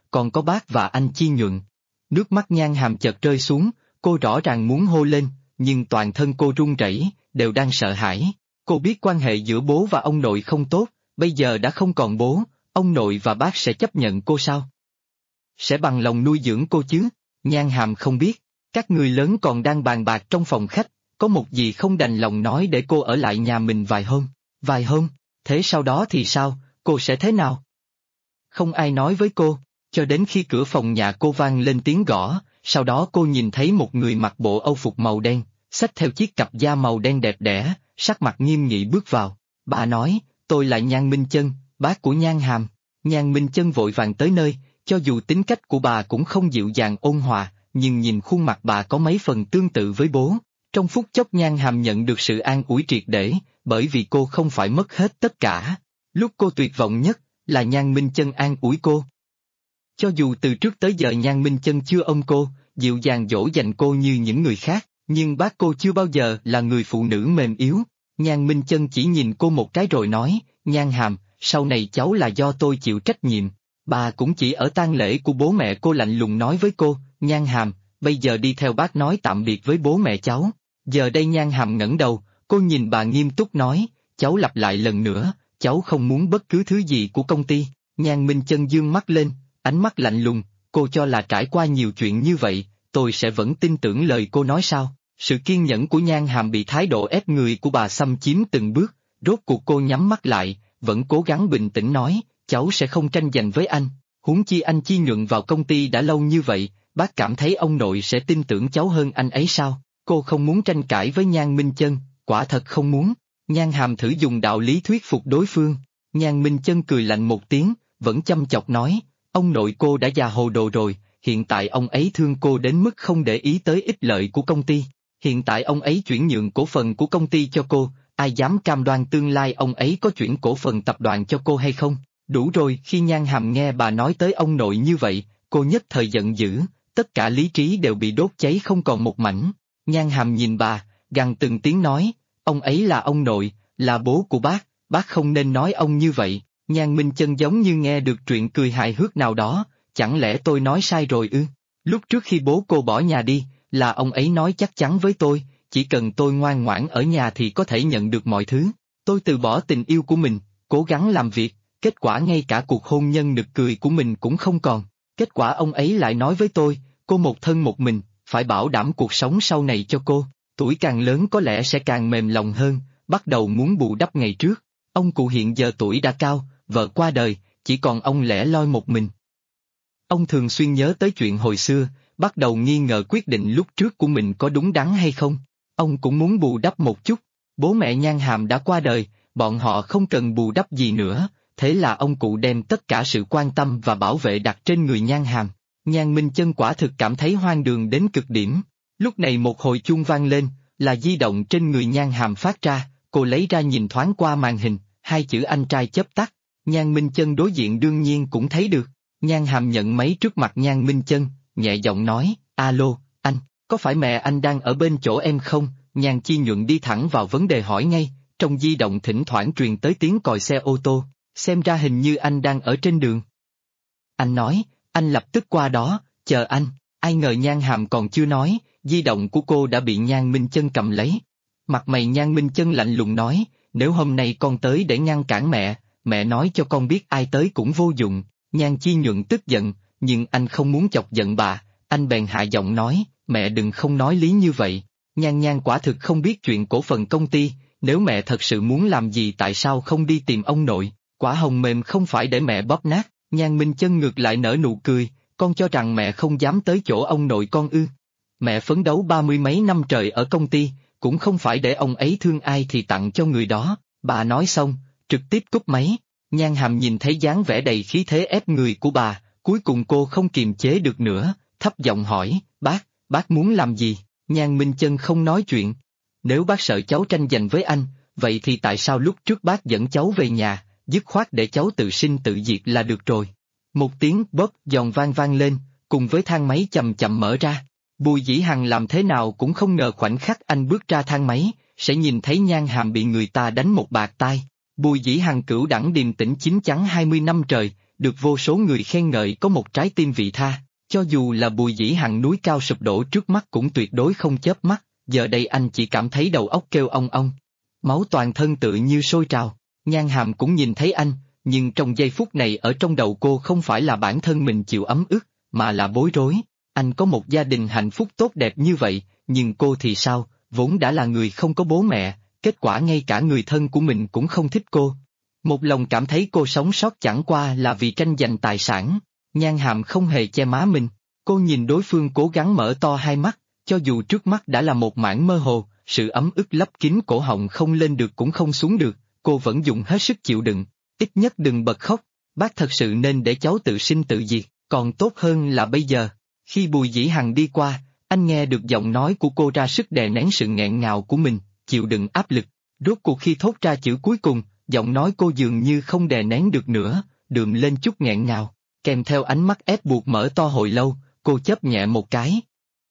còn có bác và anh Chi Nhuận. Nước mắt Nhan Hàm chợt rơi xuống, cô rõ ràng muốn hô lên, nhưng toàn thân cô run rẩy, đều đang sợ hãi. Cô biết quan hệ giữa bố và ông nội không tốt, bây giờ đã không còn bố, ông nội và bác sẽ chấp nhận cô sao? Sẽ bằng lòng nuôi dưỡng cô chứ? Nhan Hàm không biết, các người lớn còn đang bàn bạc trong phòng khách, có một gì không đành lòng nói để cô ở lại nhà mình vài hôm, thế sau đó thì sao, cô sẽ thế nào? Không ai nói với cô, cho đến khi cửa phòng nhà cô vang lên tiếng gõ, sau đó cô nhìn thấy một người mặc bộ âu phục màu đen, xách theo chiếc cặp da màu đen đẹp đẽ, sắc mặt nghiêm nghị bước vào. Bà nói, tôi là Nhan Minh Chân, bác của Nhan Hàm. Nhan Minh Chân vội vàng tới nơi, cho dù tính cách của bà cũng không dịu dàng ôn hòa, nhưng nhìn khuôn mặt bà có mấy phần tương tự với bố. Trong phút chốc Nhan Hàm nhận được sự an ủi triệt để, bởi vì cô không phải mất hết tất cả. Lúc cô tuyệt vọng nhất, là Nhan Minh Chân an ủi cô. Cho dù từ trước tới giờ Nhan Minh Chân chưa ôm cô, dịu dàng dỗ dành cô như những người khác, nhưng bác cô chưa bao giờ là người phụ nữ mềm yếu. Nhan Minh Chân chỉ nhìn cô một cái rồi nói, Nhan Hàm, sau này cháu là do tôi chịu trách nhiệm. Bà cũng chỉ ở tang lễ của bố mẹ cô lạnh lùng nói với cô, Nhan Hàm, bây giờ đi theo bác nói tạm biệt với bố mẹ cháu. Giờ đây Nhan Hàm ngẩng đầu, cô nhìn bà nghiêm túc nói, cháu lặp lại lần nữa, cháu không muốn bất cứ thứ gì của công ty. Nhan Minh Chân dương mắt lên, ánh mắt lạnh lùng, cô cho là trải qua nhiều chuyện như vậy, tôi sẽ vẫn tin tưởng lời cô nói sao? Sự kiên nhẫn của Nhan Hàm bị thái độ ép người của bà xâm chiếm từng bước, rốt cuộc cô nhắm mắt lại, vẫn cố gắng bình tĩnh nói, cháu sẽ không tranh giành với anh, huống chi anh Chi Nhuận vào công ty đã lâu như vậy, bác cảm thấy ông nội sẽ tin tưởng cháu hơn anh ấy sao? Cô không muốn tranh cãi với Nhan Minh Chân, quả thật không muốn. Nhan Hàm thử dùng đạo lý thuyết phục đối phương. Nhan Minh Chân cười lạnh một tiếng, vẫn chăm chọc nói, ông nội cô đã già hồ đồ rồi, hiện tại ông ấy thương cô đến mức không để ý tới ích lợi của công ty. Hiện tại ông ấy chuyển nhượng cổ phần của công ty cho cô, ai dám cam đoan tương lai ông ấy có chuyển cổ phần tập đoàn cho cô hay không? Đủ rồi. Khi Nhan Hàm nghe bà nói tới ông nội như vậy, cô nhất thời giận dữ, tất cả lý trí đều bị đốt cháy không còn một mảnh. Nhan Hàm nhìn bà, gằn từng tiếng nói, ông ấy là ông nội, là bố của bác không nên nói ông như vậy. Nhan Minh Chân giống như nghe được chuyện cười hài hước nào đó, chẳng lẽ tôi nói sai rồi ư? Lúc trước khi bố cô bỏ nhà đi, là ông ấy nói chắc chắn với tôi, chỉ cần tôi ngoan ngoãn ở nhà thì có thể nhận được mọi thứ. Tôi từ bỏ tình yêu của mình, cố gắng làm việc, kết quả ngay cả cuộc hôn nhân nực cười của mình cũng không còn. Kết quả ông ấy lại nói với tôi, cô một thân một mình, phải bảo đảm cuộc sống sau này cho cô. Tuổi càng lớn có lẽ sẽ càng mềm lòng hơn, bắt đầu muốn bù đắp ngày trước. Ông cụ hiện giờ tuổi đã cao, vợ qua đời, chỉ còn ông lẻ loi một mình. Ông thường xuyên nhớ tới chuyện hồi xưa, bắt đầu nghi ngờ quyết định lúc trước của mình có đúng đắn hay không. Ông cũng muốn bù đắp một chút. Bố mẹ Nhan Hàm đã qua đời, bọn họ không cần bù đắp gì nữa, thế là ông cụ đem tất cả sự quan tâm và bảo vệ đặt trên người Nhan Hàm. Nhan Minh Chân quả thực cảm thấy hoang đường đến cực điểm. Lúc này một hồi chuông vang lên, là di động trên người Nhan Hàm phát ra, cô lấy ra nhìn thoáng qua màn hình, hai chữ anh trai chớp tắt. Nhan Minh Chân đối diện đương nhiên cũng thấy được. Nhan Hàm nhận máy trước mặt Nhan Minh Chân, nhẹ giọng nói, alo, anh, có phải mẹ anh đang ở bên chỗ em không? Nhan Chi Nhuận đi thẳng vào vấn đề hỏi ngay, trong di động thỉnh thoảng truyền tới tiếng còi xe ô tô, xem ra hình như anh đang ở trên đường. Anh nói, anh lập tức qua đó, chờ anh. Ai ngờ Nhan Hàm còn chưa nói, di động của cô đã bị Nhan Minh Chân cầm lấy. Mặt mày Nhan Minh Chân lạnh lùng nói, nếu hôm nay con tới để ngăn cản mẹ nói cho con biết ai tới cũng vô dụng. Nhan Chi Nhuận tức giận, nhưng anh không muốn chọc giận bà, anh bèn hạ giọng nói, mẹ đừng không nói lý như vậy. Nhan quả thực không biết chuyện cổ phần công ty, nếu mẹ thật sự muốn làm gì tại sao không đi tìm ông nội, quả hồng mềm không phải để mẹ bóp nát. Nhan Minh Chân ngược lại nở nụ cười, con cho rằng mẹ không dám tới chỗ ông nội con ư? Mẹ phấn đấu 30 mấy năm trời ở công ty, cũng không phải để ông ấy thương ai thì tặng cho người đó. Bà nói xong, trực tiếp cúp máy. Nhan Hàm nhìn thấy dáng vẻ đầy khí thế ép người của bà, cuối cùng cô không kiềm chế được nữa, thấp giọng hỏi, bác muốn làm gì? Nhan Minh Chân không nói chuyện. Nếu bác sợ cháu tranh giành với anh, vậy thì tại sao lúc trước bác dẫn cháu về nhà, dứt khoát để cháu tự sinh tự diệt là được rồi. Một tiếng bóp giòn vang lên, cùng với thang máy chậm chậm mở ra. Bùi Dĩ Hằng làm thế nào cũng không ngờ khoảnh khắc anh bước ra thang máy, sẽ nhìn thấy Nhan Hàm bị người ta đánh một bạt tai. Bùi Dĩ Hằng cửu đẳng điềm tĩnh chín chắn 20 năm trời, được vô số người khen ngợi có một trái tim vị tha, cho dù là Bùi Dĩ Hằng núi cao sụp đổ trước mắt cũng tuyệt đối không chớp mắt, giờ đây anh chỉ cảm thấy đầu óc kêu ong ong. Máu toàn thân tự như sôi trào, Nhan Hàm cũng nhìn thấy anh, nhưng trong giây phút này ở trong đầu cô không phải là bản thân mình chịu ấm ức, mà là bối rối. Anh có một gia đình hạnh phúc tốt đẹp như vậy, nhưng cô thì sao, vốn đã là người không có bố mẹ, kết quả ngay cả người thân của mình cũng không thích cô. Một lòng cảm thấy cô sống sót chẳng qua là vì tranh giành tài sản. Nhan Hàm không hề che má mình, cô nhìn đối phương cố gắng mở to hai mắt, cho dù trước mắt đã là một mảng mơ hồ, sự ấm ức lấp kín cổ họng không lên được cũng không xuống được, cô vẫn dùng hết sức chịu đựng, ít nhất đừng bật khóc, bác thật sự nên để cháu tự sinh tự diệt, còn tốt hơn là bây giờ. Khi Bùi Dĩ Hằng đi qua, anh nghe được giọng nói của cô ra sức đè nén sự nghẹn ngào của mình, chịu đựng áp lực, rốt cuộc khi thốt ra chữ cuối cùng, giọng nói cô dường như không đè nén được nữa, đượm lên chút nghẹn ngào, kèm theo ánh mắt ép buộc mở to hồi lâu, cô chớp nhẹ một cái.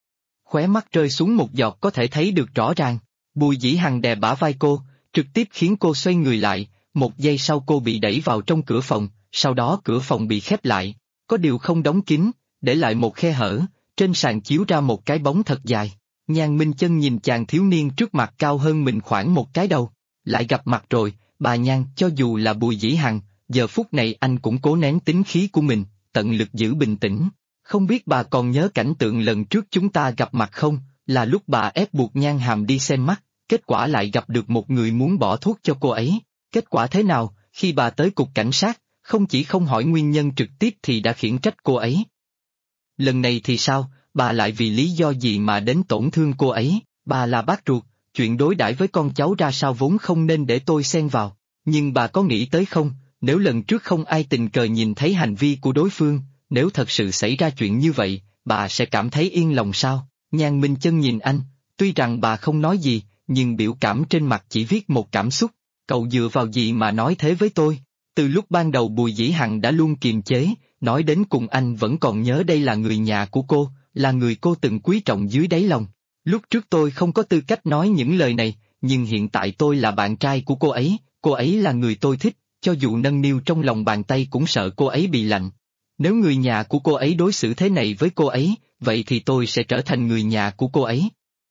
Khóe mắt rơi xuống một giọt có thể thấy được rõ ràng, Bùi Dĩ Hằng đè bả vai cô, trực tiếp khiến cô xoay người lại, một giây sau cô bị đẩy vào trong cửa phòng, sau đó cửa phòng bị khép lại, có điều không đóng kín, để lại một khe hở, trên sàn chiếu ra một cái bóng thật dài. Nhan Minh Chân nhìn chàng thiếu niên trước mặt cao hơn mình khoảng một cái đầu, lại gặp mặt rồi, bà Nhan, cho dù là Bùi Dĩ Hằng, giờ phút này anh cũng cố nén tính khí của mình, tận lực giữ bình tĩnh. Không biết bà còn nhớ cảnh tượng lần trước chúng ta gặp mặt không, là lúc bà ép buộc Nhan Hàm đi xem mắt, kết quả lại gặp được một người muốn bỏ thuốc cho cô ấy. Kết quả thế nào, khi bà tới cục cảnh sát, không chỉ không hỏi nguyên nhân trực tiếp thì đã khiển trách cô ấy. Lần này thì sao, bà lại vì lý do gì mà đến tổn thương cô ấy, bà là bác ruột, chuyện đối đãi với con cháu ra sao vốn không nên để tôi xen vào, nhưng bà có nghĩ tới không, nếu lần trước không ai tình cờ nhìn thấy hành vi của đối phương, nếu thật sự xảy ra chuyện như vậy, bà sẽ cảm thấy yên lòng sao? Nhan Minh Chân nhìn anh, tuy rằng bà không nói gì, nhưng biểu cảm trên mặt chỉ viết một cảm xúc, cậu dựa vào gì mà nói thế với tôi? Từ lúc ban đầu Bùi Dĩ Hằng đã luôn kiềm chế, nói đến cùng anh vẫn còn nhớ đây là người nhà của cô, là người cô từng quý trọng dưới đáy lòng. Lúc trước tôi không có tư cách nói những lời này, nhưng hiện tại tôi là bạn trai của cô ấy là người tôi thích, cho dù nâng niu trong lòng bàn tay cũng sợ cô ấy bị lạnh. Nếu người nhà của cô ấy đối xử thế này với cô ấy, vậy thì tôi sẽ trở thành người nhà của cô ấy.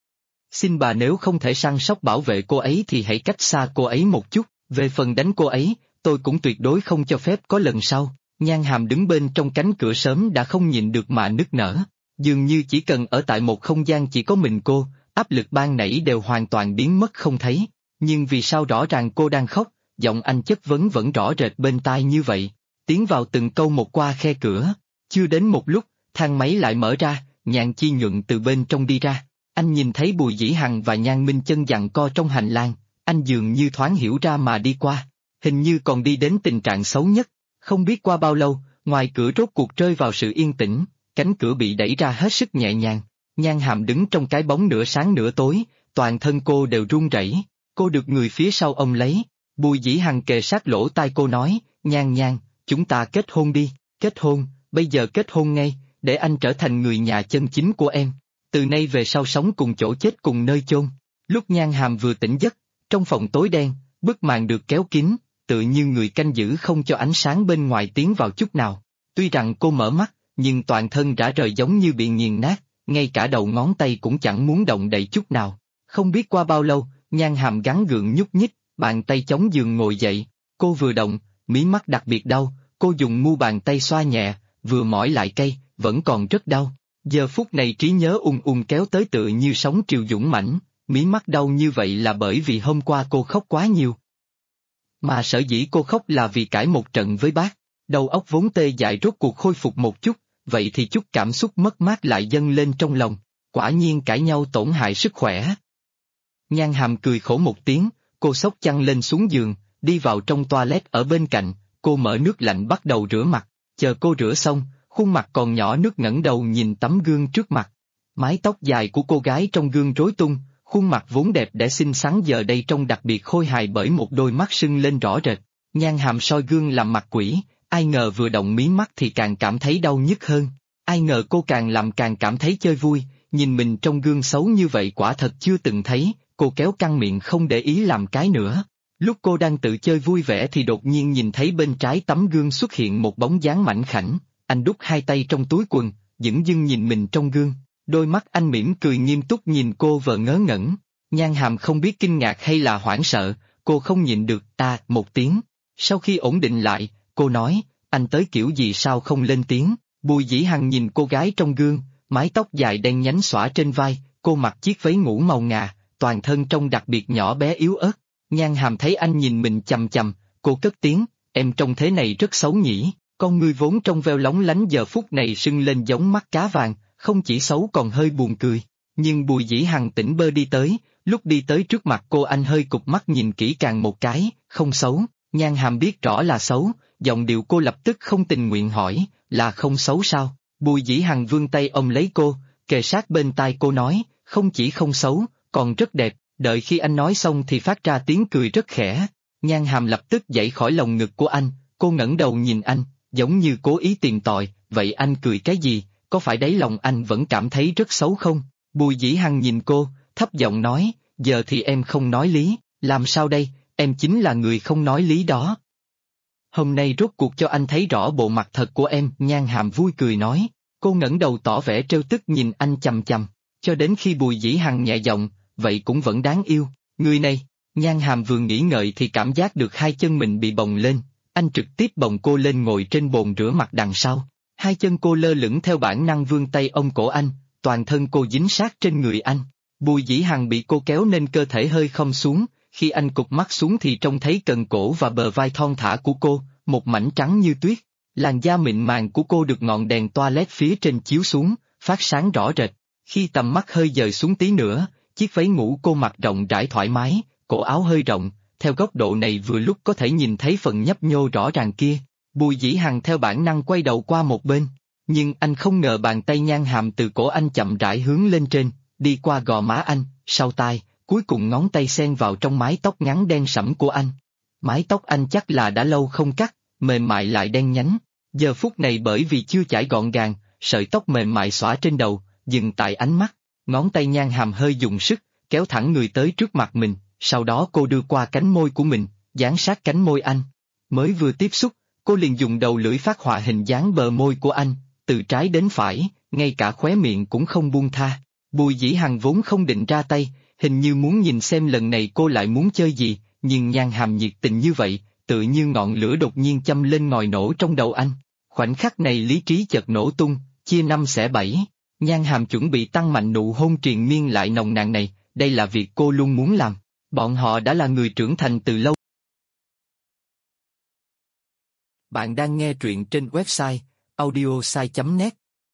Xin bà nếu không thể săn sóc bảo vệ cô ấy thì hãy cách xa cô ấy một chút, về phần đánh cô ấy, tôi cũng tuyệt đối không cho phép có lần sau. Nhan Hàm đứng bên trong cánh cửa sớm đã không nhịn được mà nức nở, dường như chỉ cần ở tại một không gian chỉ có mình cô, áp lực ban nãy đều hoàn toàn biến mất không thấy, nhưng vì sao rõ ràng cô đang khóc, giọng anh chất vấn vẫn rõ rệt bên tai như vậy, tiến vào từng câu một qua khe cửa, chưa đến một lúc, thang máy lại mở ra, Nhan Chi Nhuận từ bên trong đi ra, anh nhìn thấy Bùi Dĩ Hằng và Nhan Minh Chân giằng co trong hành lang, anh dường như thoáng hiểu ra mà đi qua, hình như còn đi đến tình trạng xấu nhất. Không biết qua bao lâu, ngoài cửa rốt cuộc rơi vào sự yên tĩnh, cánh cửa bị đẩy ra hết sức nhẹ nhàng. Nhan Hàm đứng trong cái bóng nửa sáng nửa tối, toàn thân cô đều run rẩy. Cô được người phía sau ôm lấy. Bùi Dĩ Hằng kề sát lỗ tai cô nói, Nhan, chúng ta kết hôn đi, kết hôn, bây giờ kết hôn ngay, để anh trở thành người nhà chân chính của em. Từ nay về sau sống cùng chỗ chết cùng nơi chôn. Lúc Nhan Hàm vừa tỉnh giấc, trong phòng tối đen, bức màn được kéo kín, tự như người canh giữ không cho ánh sáng bên ngoài tiến vào chút nào. Tuy rằng cô mở mắt, nhưng toàn thân rã rời giống như bị nghiền nát, ngay cả đầu ngón tay cũng chẳng muốn động đậy chút nào. Không biết qua bao lâu, Nhan Hàm gắng gượng nhúc nhích, bàn tay chống giường ngồi dậy. Cô vừa động, mí mắt đặc biệt đau, cô dùng mu bàn tay xoa nhẹ, vừa mỏi lại cay, vẫn còn rất đau. Giờ phút này trí nhớ kéo tới tựa như sóng triều dũng mãnh, mí mắt đau như vậy là bởi vì hôm qua cô khóc quá nhiều. Mà sở dĩ cô khóc là vì cãi một trận với bác, đầu óc vốn tê dại rốt cuộc khôi phục một chút, vậy thì chút cảm xúc mất mát lại dâng lên trong lòng, quả nhiên cãi nhau tổn hại sức khỏe. Nhan Hàm cười khổ một tiếng, cô xốc chăn lên xuống giường, đi vào trong toilet ở bên cạnh, cô mở nước lạnh bắt đầu rửa mặt, chờ cô rửa xong, khuôn mặt còn nhỏ nước ngẩng đầu nhìn tấm gương trước mặt. Mái tóc dài của cô gái trong gương rối tung, khuôn mặt vốn đẹp đẽ xinh xắn giờ đây trông đặc biệt khôi hài bởi một đôi mắt sưng lên rõ rệt. Nhan Hàm soi gương làm mặt quỷ, ai ngờ vừa động mí mắt thì càng cảm thấy đau nhức hơn. Ai ngờ cô càng làm càng cảm thấy chơi vui, nhìn mình trong gương xấu như vậy quả thật chưa từng thấy, cô kéo căng miệng không để ý làm cái nữa. Lúc cô đang tự chơi vui vẻ thì đột nhiên nhìn thấy bên trái tấm gương xuất hiện một bóng dáng mảnh khảnh, anh đút hai tay trong túi quần, dửng dưng nhìn mình trong gương, đôi mắt anh mỉm cười nghiêm túc nhìn cô vờ ngớ ngẩn. Nhan Hàm không biết kinh ngạc hay là hoảng sợ, cô không nhịn được một tiếng. Sau khi ổn định lại, cô nói, anh tới kiểu gì sao không lên tiếng. Bùi Dĩ Hằng nhìn cô gái trong gương, mái tóc dài đen nhánh xõa trên vai, cô mặc chiếc váy ngủ màu ngà, toàn thân trông đặc biệt nhỏ bé yếu ớt. Nhan Hàm thấy anh nhìn mình chằm chằm, cô cất tiếng, em trông thế này rất xấu nhỉ, con ngươi vốn trong veo lóng lánh giờ phút này sưng lên giống mắt cá vàng, không chỉ xấu còn hơi buồn cười. Nhưng Bùi Dĩ Hằng tỉnh bơ đi tới, lúc đi tới trước mặt cô anh hơi cụp mắt nhìn kỹ càng một cái, không xấu. Nhan Hàm biết rõ là xấu, giọng điệu cô lập tức không tình nguyện hỏi, là không xấu sao? Bùi Dĩ Hằng vươn tay ôm lấy cô, kề sát bên tai cô nói, không chỉ không xấu, còn rất đẹp. Đợi khi anh nói xong thì phát ra tiếng cười rất khẽ. Nhan Hàm lập tức dậy khỏi lồng ngực của anh, cô ngẩng đầu nhìn anh, giống như cố ý tìm tòi, vậy anh cười cái gì, có phải đáy lòng anh vẫn cảm thấy rất xấu không? Bùi Dĩ Hằng nhìn cô, thấp giọng nói, giờ thì em không nói lý, làm sao đây, em chính là người không nói lý đó. Hôm nay rốt cuộc cho anh thấy rõ bộ mặt thật của em, Nhan Hàm vui cười nói. Cô ngẩng đầu tỏ vẻ trêu tức nhìn anh chằm chằm, cho đến khi Bùi Dĩ Hằng nhẹ giọng, vậy cũng vẫn đáng yêu, người này. Nhan Hàm vừa nghĩ ngợi thì cảm giác được hai chân mình bị bồng lên, anh trực tiếp bồng cô lên ngồi trên bồn rửa mặt đằng sau. Hai chân cô lơ lửng theo bản năng vươn tay ôm cổ anh, toàn thân cô dính sát trên người anh. Bùi Dĩ Hằng bị cô kéo nên cơ thể hơi khom xuống, khi anh cụp mắt xuống thì trông thấy cần cổ và bờ vai thon thả của cô, một mảnh trắng như tuyết. Làn da mịn màng của cô được ngọn đèn toilet phía trên chiếu xuống, phát sáng rõ rệt. Khi tầm mắt hơi dời xuống tí nữa, chiếc váy ngủ cô mặc rộng rãi thoải mái, cổ áo hơi rộng, theo góc độ này vừa lúc có thể nhìn thấy phần nhấp nhô rõ ràng kia. Bùi Dĩ Hằng theo bản năng quay đầu qua một bên, nhưng anh không ngờ bàn tay Nhan Hàm từ cổ anh chậm rãi hướng lên trên, đi qua gò má anh, sau tai, cuối cùng ngón tay xen vào trong mái tóc ngắn đen sẫm của anh. Mái tóc anh chắc là đã lâu không cắt, mềm mại lại đen nhánh. Giờ phút này bởi vì chưa chải gọn gàng, sợi tóc mềm mại xõa trên đầu, dừng tại ánh mắt. Ngón tay Nhan Hàm hơi dùng sức, kéo thẳng người tới trước mặt mình, sau đó cô đưa qua cánh môi của mình, dán sát cánh môi anh. Mới vừa tiếp xúc, cô liền dùng đầu lưỡi phát họa hình dáng bờ môi của anh, từ trái đến phải, ngay cả khóe miệng cũng không buông tha. Bùi Dĩ Hằng vốn không định ra tay, hình như muốn nhìn xem lần này cô lại muốn chơi gì, nhưng Nhan Hàm nhiệt tình như vậy, tự như ngọn lửa đột nhiên châm lên ngòi nổ trong đầu anh. Khoảnh khắc này lý trí chợt nổ tung, chia năm xẻ bảy. Nhan Hàm chuẩn bị tăng mạnh nụ hôn triền miên lại nồng nàn này, đây là việc cô luôn muốn làm. Bọn họ đã là người trưởng thành từ lâu. Bạn đang nghe truyện trên website audiosai.net.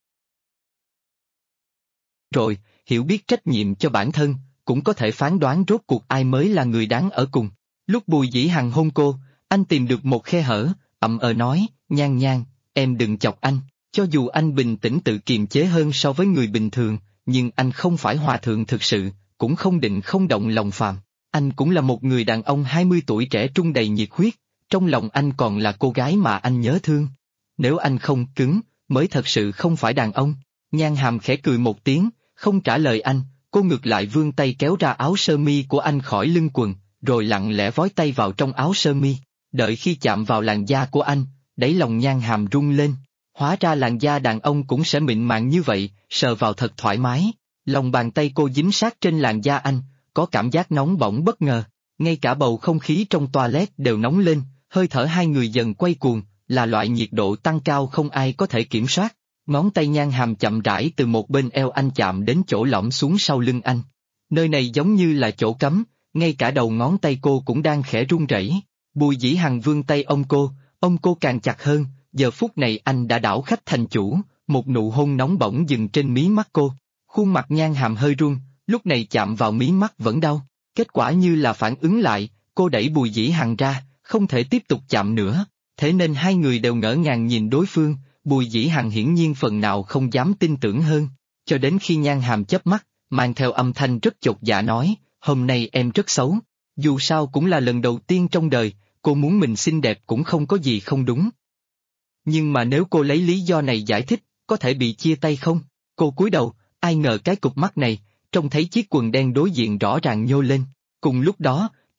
Rồi, hiểu biết trách nhiệm cho bản thân, cũng có thể phán đoán rốt cuộc ai mới là người đáng ở cùng. Lúc Bùi Dĩ Hằng hôn cô, anh tìm được một khe hở, ậm nói, Nhan Nhan, em đừng chọc anh. Cho dù anh bình tĩnh tự kiềm chế hơn so với người bình thường, nhưng anh không phải hòa thượng thực sự, cũng không định không động lòng phàm. Anh cũng là một người đàn ông 20 tuổi trẻ trung đầy nhiệt huyết, trong lòng anh còn là cô gái mà anh nhớ thương. Nếu anh không cứng, mới thật sự không phải đàn ông. Nhan Hàm khẽ cười một tiếng, không trả lời anh, cô ngược lại vươn tay kéo ra áo sơ mi của anh khỏi lưng quần, rồi lặng lẽ vói tay vào trong áo sơ mi. Đợi khi chạm vào làn da của anh, đáy lòng Nhan Hàm rung lên. Hóa ra làn da đàn ông cũng sẽ mịn màng như vậy, sờ vào thật thoải mái. Lòng bàn tay cô dính sát trên làn da anh, có cảm giác nóng bỏng bất ngờ. Ngay cả bầu không khí trong toilet đều nóng lên, hơi thở hai người dần quay cuồng, là loại nhiệt độ tăng cao không ai có thể kiểm soát. Ngón tay Nhan Hàm chậm rãi từ một bên eo anh chạm đến chỗ lõm xuống sau lưng anh. Nơi này giống như là chỗ cấm, ngay cả đầu ngón tay cô cũng đang khẽ run rẩy. Bùi Dĩ Hằng vươn tay ôm cô càng chặt hơn. Giờ phút này anh đã đảo khách thành chủ, một nụ hôn nóng bỏng dừng trên mí mắt cô. Khuôn mặt Nhan Hàm hơi run, lúc này chạm vào mí mắt vẫn đau. Kết quả như là phản ứng lại, cô đẩy Bùi Dĩ Hằng ra, không thể tiếp tục chạm nữa. Thế nên hai người đều ngỡ ngàng nhìn đối phương, Bùi Dĩ Hằng hiển nhiên phần nào không dám tin tưởng hơn. Cho đến khi Nhan Hàm chớp mắt, mang theo âm thanh rất chột dạ nói, hôm nay em rất xấu. Dù sao cũng là lần đầu tiên trong đời, cô muốn mình xinh đẹp cũng không có gì không đúng. Nhưng mà nếu cô lấy lý do này giải thích, có thể bị chia tay không? Cô cúi đầu, ai ngờ cái cụp mắt này, trông thấy chiếc quần đen đối diện rõ ràng nhô lên. Cùng lúc đó,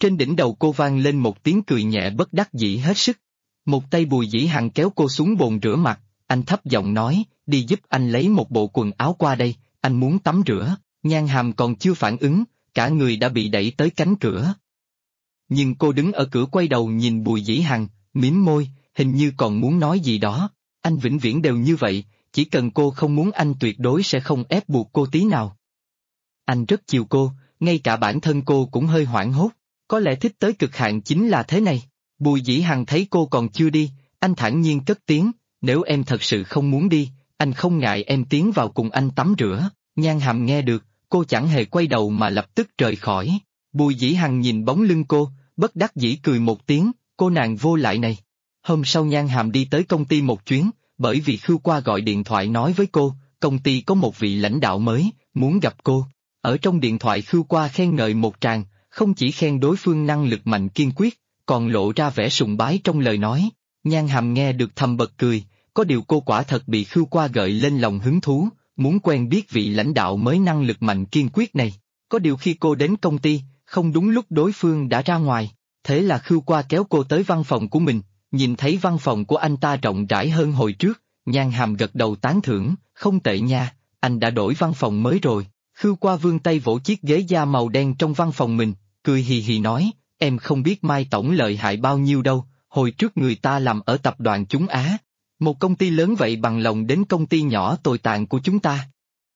Trên đỉnh đầu cô vang lên một tiếng cười nhẹ bất đắc dĩ hết sức. Một tay Bùi Dĩ Hằng kéo cô xuống bồn rửa mặt, anh thấp giọng nói, đi giúp anh lấy một bộ quần áo qua đây, anh muốn tắm rửa. Nhan Hàm còn chưa phản ứng, cả người đã bị đẩy tới cánh cửa. Nhưng cô đứng ở cửa quay đầu nhìn Bùi Dĩ Hằng, mím môi, hình như còn muốn nói gì đó. Anh vĩnh viễn đều như vậy, chỉ cần cô không muốn anh tuyệt đối sẽ không ép buộc cô tí nào. Anh rất chiều cô, ngay cả bản thân cô cũng hơi hoảng hốt, có lẽ thích tới cực hạn chính là thế này. Bùi Dĩ Hằng thấy cô còn chưa đi, anh thản nhiên cất tiếng, nếu em thật sự không muốn đi, anh không ngại em tiến vào cùng anh tắm rửa. Nhan Hàm nghe được, cô chẳng hề quay đầu mà lập tức rời khỏi. Bùi Dĩ Hằng nhìn bóng lưng cô, bất đắc dĩ cười một tiếng, cô nàng vô lại này. Hôm sau Nhan Hàm đi tới công ty một chuyến, bởi vì Khưu Qua gọi điện thoại nói với cô, công ty có một vị lãnh đạo mới, muốn gặp cô. Ở trong điện thoại Khưu Qua khen ngợi một tràng, không chỉ khen đối phương năng lực mạnh kiên quyết, còn lộ ra vẻ sùng bái trong lời nói. Nhan Hàm nghe được thầm bật cười, có điều cô quả thật bị Khưu Qua gợi lên lòng hứng thú, muốn quen biết vị lãnh đạo mới năng lực mạnh kiên quyết này. Có điều khi cô đến công ty, không đúng lúc đối phương đã ra ngoài, thế là Khưu Qua kéo cô tới văn phòng của mình, nhìn thấy văn phòng của anh ta rộng rãi hơn hồi trước, Nhan Hàm gật đầu tán thưởng, không tệ nha, anh đã đổi văn phòng mới rồi. Khưu Qua vươn tay vỗ chiếc ghế da màu đen trong văn phòng mình, cười hì hì nói, em không biết Mai Tổng lợi hại bao nhiêu đâu, hồi trước người ta làm ở tập đoàn chúng Á. Một công ty lớn vậy bằng lòng đến công ty nhỏ tồi tàn của chúng ta.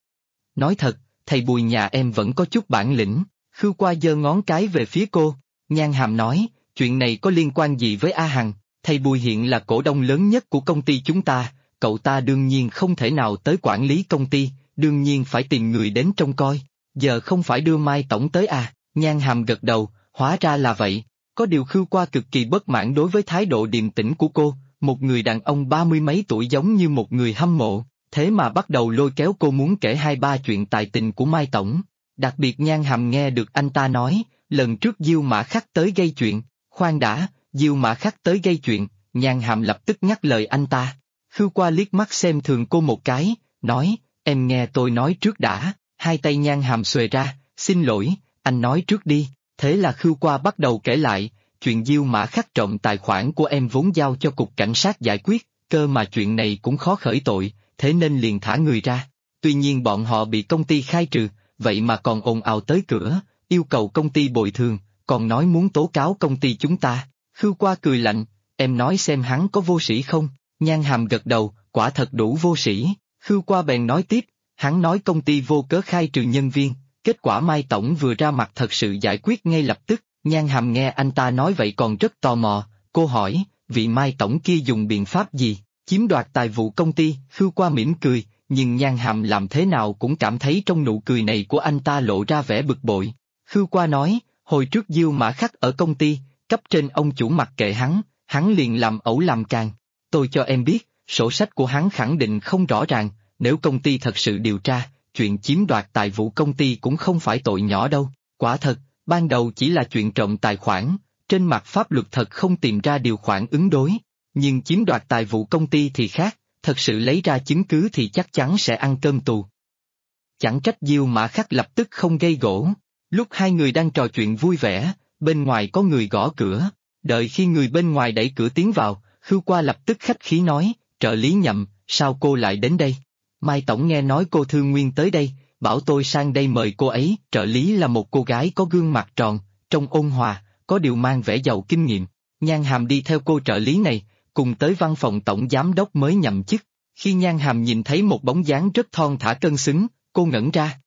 Nói thật, thầy Bùi nhà em vẫn có chút bản lĩnh. Khưu Qua giơ ngón cái về phía cô. Nhan Hàm nói, chuyện này có liên quan gì với A Hằng? Thầy Bùi hiện là cổ đông lớn nhất của công ty chúng ta, cậu ta đương nhiên không thể nào tới quản lý công ty, đương nhiên phải tìm người đến trông coi. Giờ không phải đưa Mai Tổng tới à? Nhan Hàm gật đầu, hóa ra là vậy. Có điều Khưu Qua cực kỳ bất mãn đối với thái độ điềm tĩnh của cô, một người đàn ông 30 mấy tuổi giống như một người hâm mộ, thế mà bắt đầu lôi kéo cô muốn kể 2-3 chuyện tài tình của Mai Tổng. Đặc biệt Nhan Hàm nghe được anh ta nói, lần trước Diêu Mã Khắc tới gây chuyện, khoan đã, Diêu Mã Khắc tới gây chuyện, Nhan Hàm lập tức nhắc lời anh ta. Khưu Qua liếc mắt xem thường cô một cái, nói, em nghe tôi nói trước đã, hai tay Nhan Hàm xuề ra, xin lỗi, anh nói trước đi. Thế là Khưu Qua bắt đầu kể lại, chuyện Diêu Mã Khắc trộm tài khoản của em vốn giao cho cục cảnh sát giải quyết, cơ mà chuyện này cũng khó khởi tội, thế nên liền thả người ra. Tuy nhiên bọn họ bị công ty khai trừ, vậy mà còn ồn ào tới cửa, yêu cầu công ty bồi thường, còn nói muốn tố cáo công ty chúng ta. Khưu Qua cười lạnh, em nói xem hắn có vô sĩ không? Nhan Hàm gật đầu, quả thật đủ vô sĩ. Khưu Qua bèn nói tiếp, hắn nói công ty vô cớ khai trừ nhân viên, kết quả Mai Tổng vừa ra mặt thật sự giải quyết ngay lập tức. Nhan Hàm nghe anh ta nói vậy còn rất tò mò, cô hỏi, vị Mai Tổng kia dùng biện pháp gì, chiếm đoạt tài vụ công ty? Khưu Qua mỉm cười, nhưng Nhan Hàm làm thế nào cũng cảm thấy trong nụ cười này của anh ta lộ ra vẻ bực bội. Khưu Qua nói, hồi trước Diêu Mã Khắc ở công ty, cấp trên ông chủ mặc kệ hắn liền làm ẩu làm càng. Tôi cho em biết, sổ sách của hắn khẳng định không rõ ràng, nếu công ty thật sự điều tra, chuyện chiếm đoạt tài vụ công ty cũng không phải tội nhỏ đâu. Quả thật, ban đầu chỉ là chuyện trộm tài khoản, trên mặt pháp luật thật không tìm ra điều khoản ứng đối, nhưng chiếm đoạt tài vụ công ty thì khác, thật sự lấy ra chứng cứ thì chắc chắn sẽ ăn cơm tù. Chẳng trách Diêu Mã Khắc lập tức không gây gổ. Lúc hai người đang trò chuyện vui vẻ, bên ngoài có người gõ cửa, đợi khi người bên ngoài đẩy cửa tiến vào, Khưu Qua lập tức khách khí nói, trợ lý Nhậm, sao cô lại đến đây? Mai Tổng nghe nói cô Thư Nguyên tới đây, bảo tôi sang đây mời cô ấy. Trợ lý là một cô gái có gương mặt tròn, trông ôn hòa, có điều mang vẻ giàu kinh nghiệm. Nhan Hàm đi theo cô trợ lý này, cùng tới văn phòng tổng giám đốc mới nhậm chức. Khi Nhan Hàm nhìn thấy một bóng dáng rất thon thả cân xứng, cô ngẩn ra.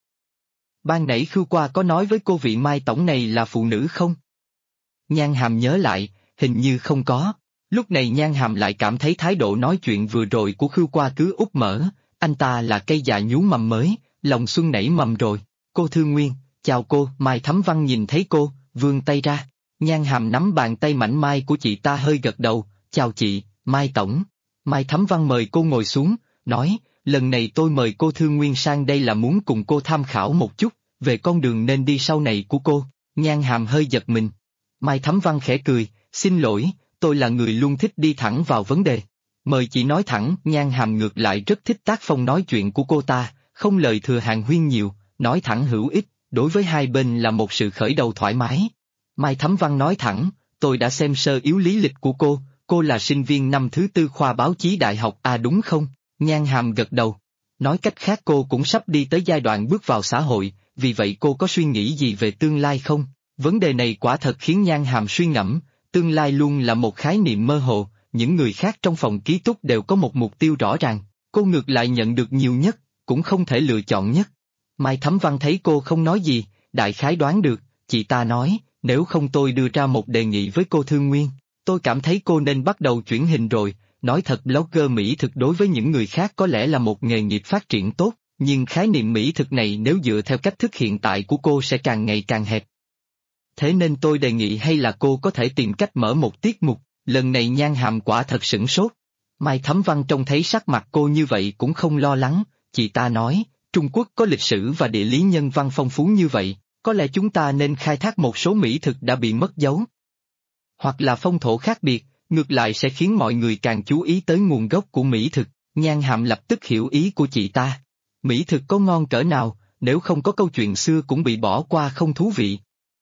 Ban nãy Khưu Qua có nói với cô vị Mai Tổng này là phụ nữ không? Nhan Hàm nhớ lại, hình như không có. Lúc này Nhan Hàm lại cảm thấy thái độ nói chuyện vừa rồi của Khưu Qua cứ úp mở, anh ta là cây già nhú mầm mới, lòng xuân nảy mầm rồi. Cô Thư Nguyên, chào cô. Mai Thấm Văn nhìn thấy cô, vươn tay ra. Nhan Hàm nắm bàn tay mảnh mai của chị ta hơi gật đầu, chào chị, Mai Tổng. Mai Thấm Văn mời cô ngồi xuống, nói, lần này tôi mời cô Thư Nguyên sang đây là muốn cùng cô tham khảo một chút, về con đường nên đi sau này của cô. Nhan Hàm hơi giật mình. Mai Thấm Văn khẽ cười, xin lỗi, tôi là người luôn thích đi thẳng vào vấn đề. Mời chị nói thẳng. Nhan Hàm ngược lại rất thích tác phong nói chuyện của cô ta, không lời thừa hàng huyên nhiều, nói thẳng hữu ích, đối với hai bên là một sự khởi đầu thoải mái. Mai Thấm Văn nói thẳng, tôi đã xem sơ yếu lý lịch của cô là sinh viên năm thứ tư khoa báo chí đại học à đúng không? Nhan Hàm gật đầu. Nói cách khác cô cũng sắp đi tới giai đoạn bước vào xã hội, vì vậy cô có suy nghĩ gì về tương lai không? Vấn đề này quả thật khiến Nhan Hàm suy ngẫm, tương lai luôn là một khái niệm mơ hồ, những người khác trong phòng ký túc đều có một mục tiêu rõ ràng, cô ngược lại nhận được nhiều nhất, cũng không thể lựa chọn nhất. Mai Thấm Văn thấy cô không nói gì, đại khái đoán được, chị ta nói, nếu không tôi đưa ra một đề nghị với cô Thương Nguyên, tôi cảm thấy cô nên bắt đầu chuyển hình rồi, nói thật blogger mỹ thực đối với những người khác có lẽ là một nghề nghiệp phát triển tốt, nhưng khái niệm mỹ thực này nếu dựa theo cách thức hiện tại của cô sẽ càng ngày càng hẹp. Thế nên tôi đề nghị hay là cô có thể tìm cách mở một tiết mục, lần này Nhan Hàm quả thật sửng sốt. Mai Thấm Văn trông thấy sắc mặt cô như vậy cũng không lo lắng, chị ta nói, Trung Quốc có lịch sử và địa lý nhân văn phong phú như vậy, có lẽ chúng ta nên khai thác một số mỹ thực đã bị mất dấu. Hoặc là phong thổ khác biệt, ngược lại sẽ khiến mọi người càng chú ý tới nguồn gốc của mỹ thực. Nhan Hàm lập tức hiểu ý của chị ta. Mỹ thực có ngon cỡ nào, nếu không có câu chuyện xưa cũng bị bỏ qua không thú vị.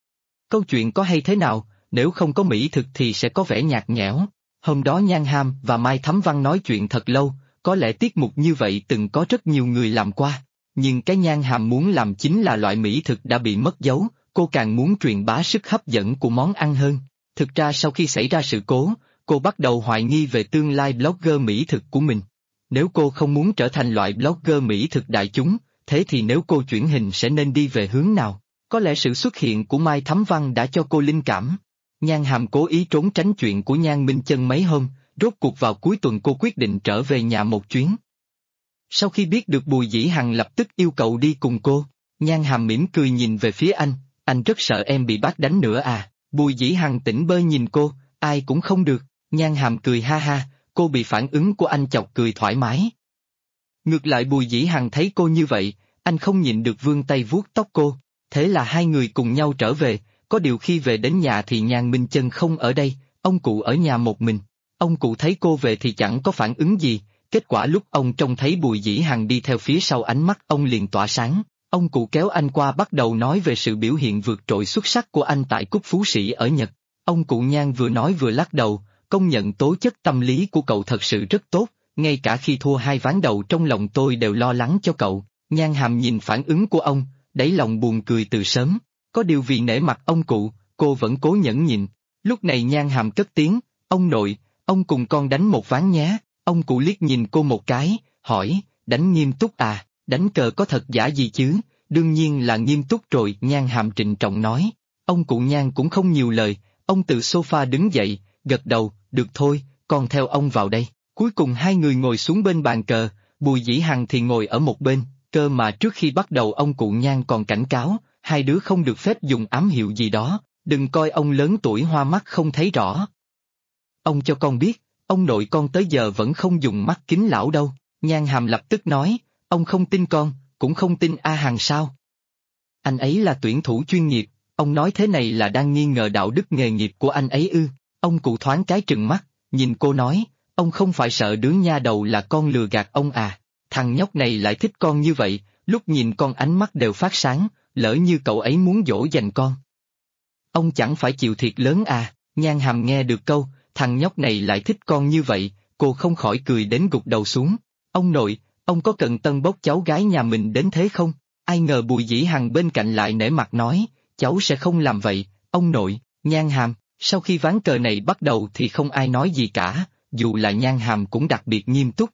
Câu chuyện có hay thế nào, nếu không có mỹ thực thì sẽ có vẻ nhạt nhẽo. Hôm đó Nhan Hàm và Mai Thấm Văn nói chuyện thật lâu, có lẽ tiết mục như vậy từng có rất nhiều người làm qua. Nhưng cái Nhan Hàm muốn làm chính là loại mỹ thực đã bị mất dấu, cô càng muốn truyền bá sức hấp dẫn của món ăn hơn. Thực ra sau khi xảy ra sự cố, cô bắt đầu hoài nghi về tương lai blogger mỹ thực của mình. Nếu cô không muốn trở thành loại blogger mỹ thực đại chúng, thế thì nếu cô chuyển hình sẽ nên đi về hướng nào? Có lẽ sự xuất hiện của Mai Thấm Văn đã cho cô linh cảm. Nhan Hàm cố ý trốn tránh chuyện của Nhan Minh Chân mấy hôm, rốt cuộc vào cuối tuần cô quyết định trở về nhà một chuyến. Sau khi biết được Bùi Dĩ Hằng lập tức yêu cầu đi cùng cô, Nhan Hàm mỉm cười nhìn về phía anh rất sợ em bị bác đánh nữa à? Bùi Dĩ Hằng tỉnh bơ nhìn cô, ai cũng không được, Nhan Hàm cười ha ha, cô bị phản ứng của anh chọc cười thoải mái. Ngược lại Bùi Dĩ Hằng thấy cô như vậy, anh không nhịn được vươn tay vuốt tóc cô, thế là hai người cùng nhau trở về, có điều khi về đến nhà thì Nhan Minh Chân không ở đây, ông cụ ở nhà một mình. Ông cụ thấy cô về thì chẳng có phản ứng gì, kết quả lúc ông trông thấy Bùi Dĩ Hằng đi theo phía sau ánh mắt ông liền tỏa sáng. Ông cụ kéo anh qua bắt đầu nói về sự biểu hiện vượt trội xuất sắc của anh tại Cúp Phú Sĩ ở Nhật. Ông cụ Nhan vừa nói vừa lắc đầu, công nhận tố chất tâm lý của cậu thật sự rất tốt, ngay cả khi thua hai ván đầu trong lòng tôi đều lo lắng cho cậu. Nhan Hàm nhìn phản ứng của ông, đáy lòng buồn cười từ sớm, có điều vì nể mặt ông cụ, cô vẫn cố nhẫn nhịn. Lúc này Nhan Hàm cất tiếng, ông nội, ông cùng con đánh một ván nhé. Ông cụ liếc nhìn cô một cái, hỏi, đánh nghiêm túc à? Đánh cờ có thật giả gì chứ, đương nhiên là nghiêm túc rồi, Nhan Hàm trịnh trọng nói. Ông cụ Nhan cũng không nhiều lời, ông từ sofa đứng dậy, gật đầu, được thôi, con theo ông vào đây. Cuối cùng hai người ngồi xuống bên bàn cờ, Bùi Dĩ Hằng thì ngồi ở một bên, cơ mà trước khi bắt đầu ông cụ Nhan còn cảnh cáo, hai đứa không được phép dùng ám hiệu gì đó, đừng coi ông lớn tuổi hoa mắt không thấy rõ. Ông cho con biết, ông nội con tới giờ vẫn không dùng mắt kính lão đâu, Nhan Hàm lập tức nói. Ông không tin con, cũng không tin A Hằng sao? Anh ấy là tuyển thủ chuyên nghiệp, ông nói thế này là đang nghi ngờ đạo đức nghề nghiệp của anh ấy ư? Ông cụ thoáng cái trừng mắt, nhìn cô nói, ông không phải sợ đứa nha đầu là con lừa gạt ông à? Thằng nhóc này lại thích con như vậy, lúc nhìn con ánh mắt đều phát sáng, lỡ như cậu ấy muốn dỗ dành con. Ông chẳng phải chịu thiệt lớn à? Nhan Hàm nghe được câu, thằng nhóc này lại thích con như vậy, cô không khỏi cười đến gục đầu xuống. Ông nội, ông có cần tân bốc cháu gái nhà mình đến thế không? Ai ngờ Bùi Dĩ Hằng bên cạnh lại nể mặt nói, cháu sẽ không làm vậy, ông nội. Nhan Hàm, sau khi ván cờ này bắt đầu thì không ai nói gì cả, dù là Nhan Hàm cũng đặc biệt nghiêm túc.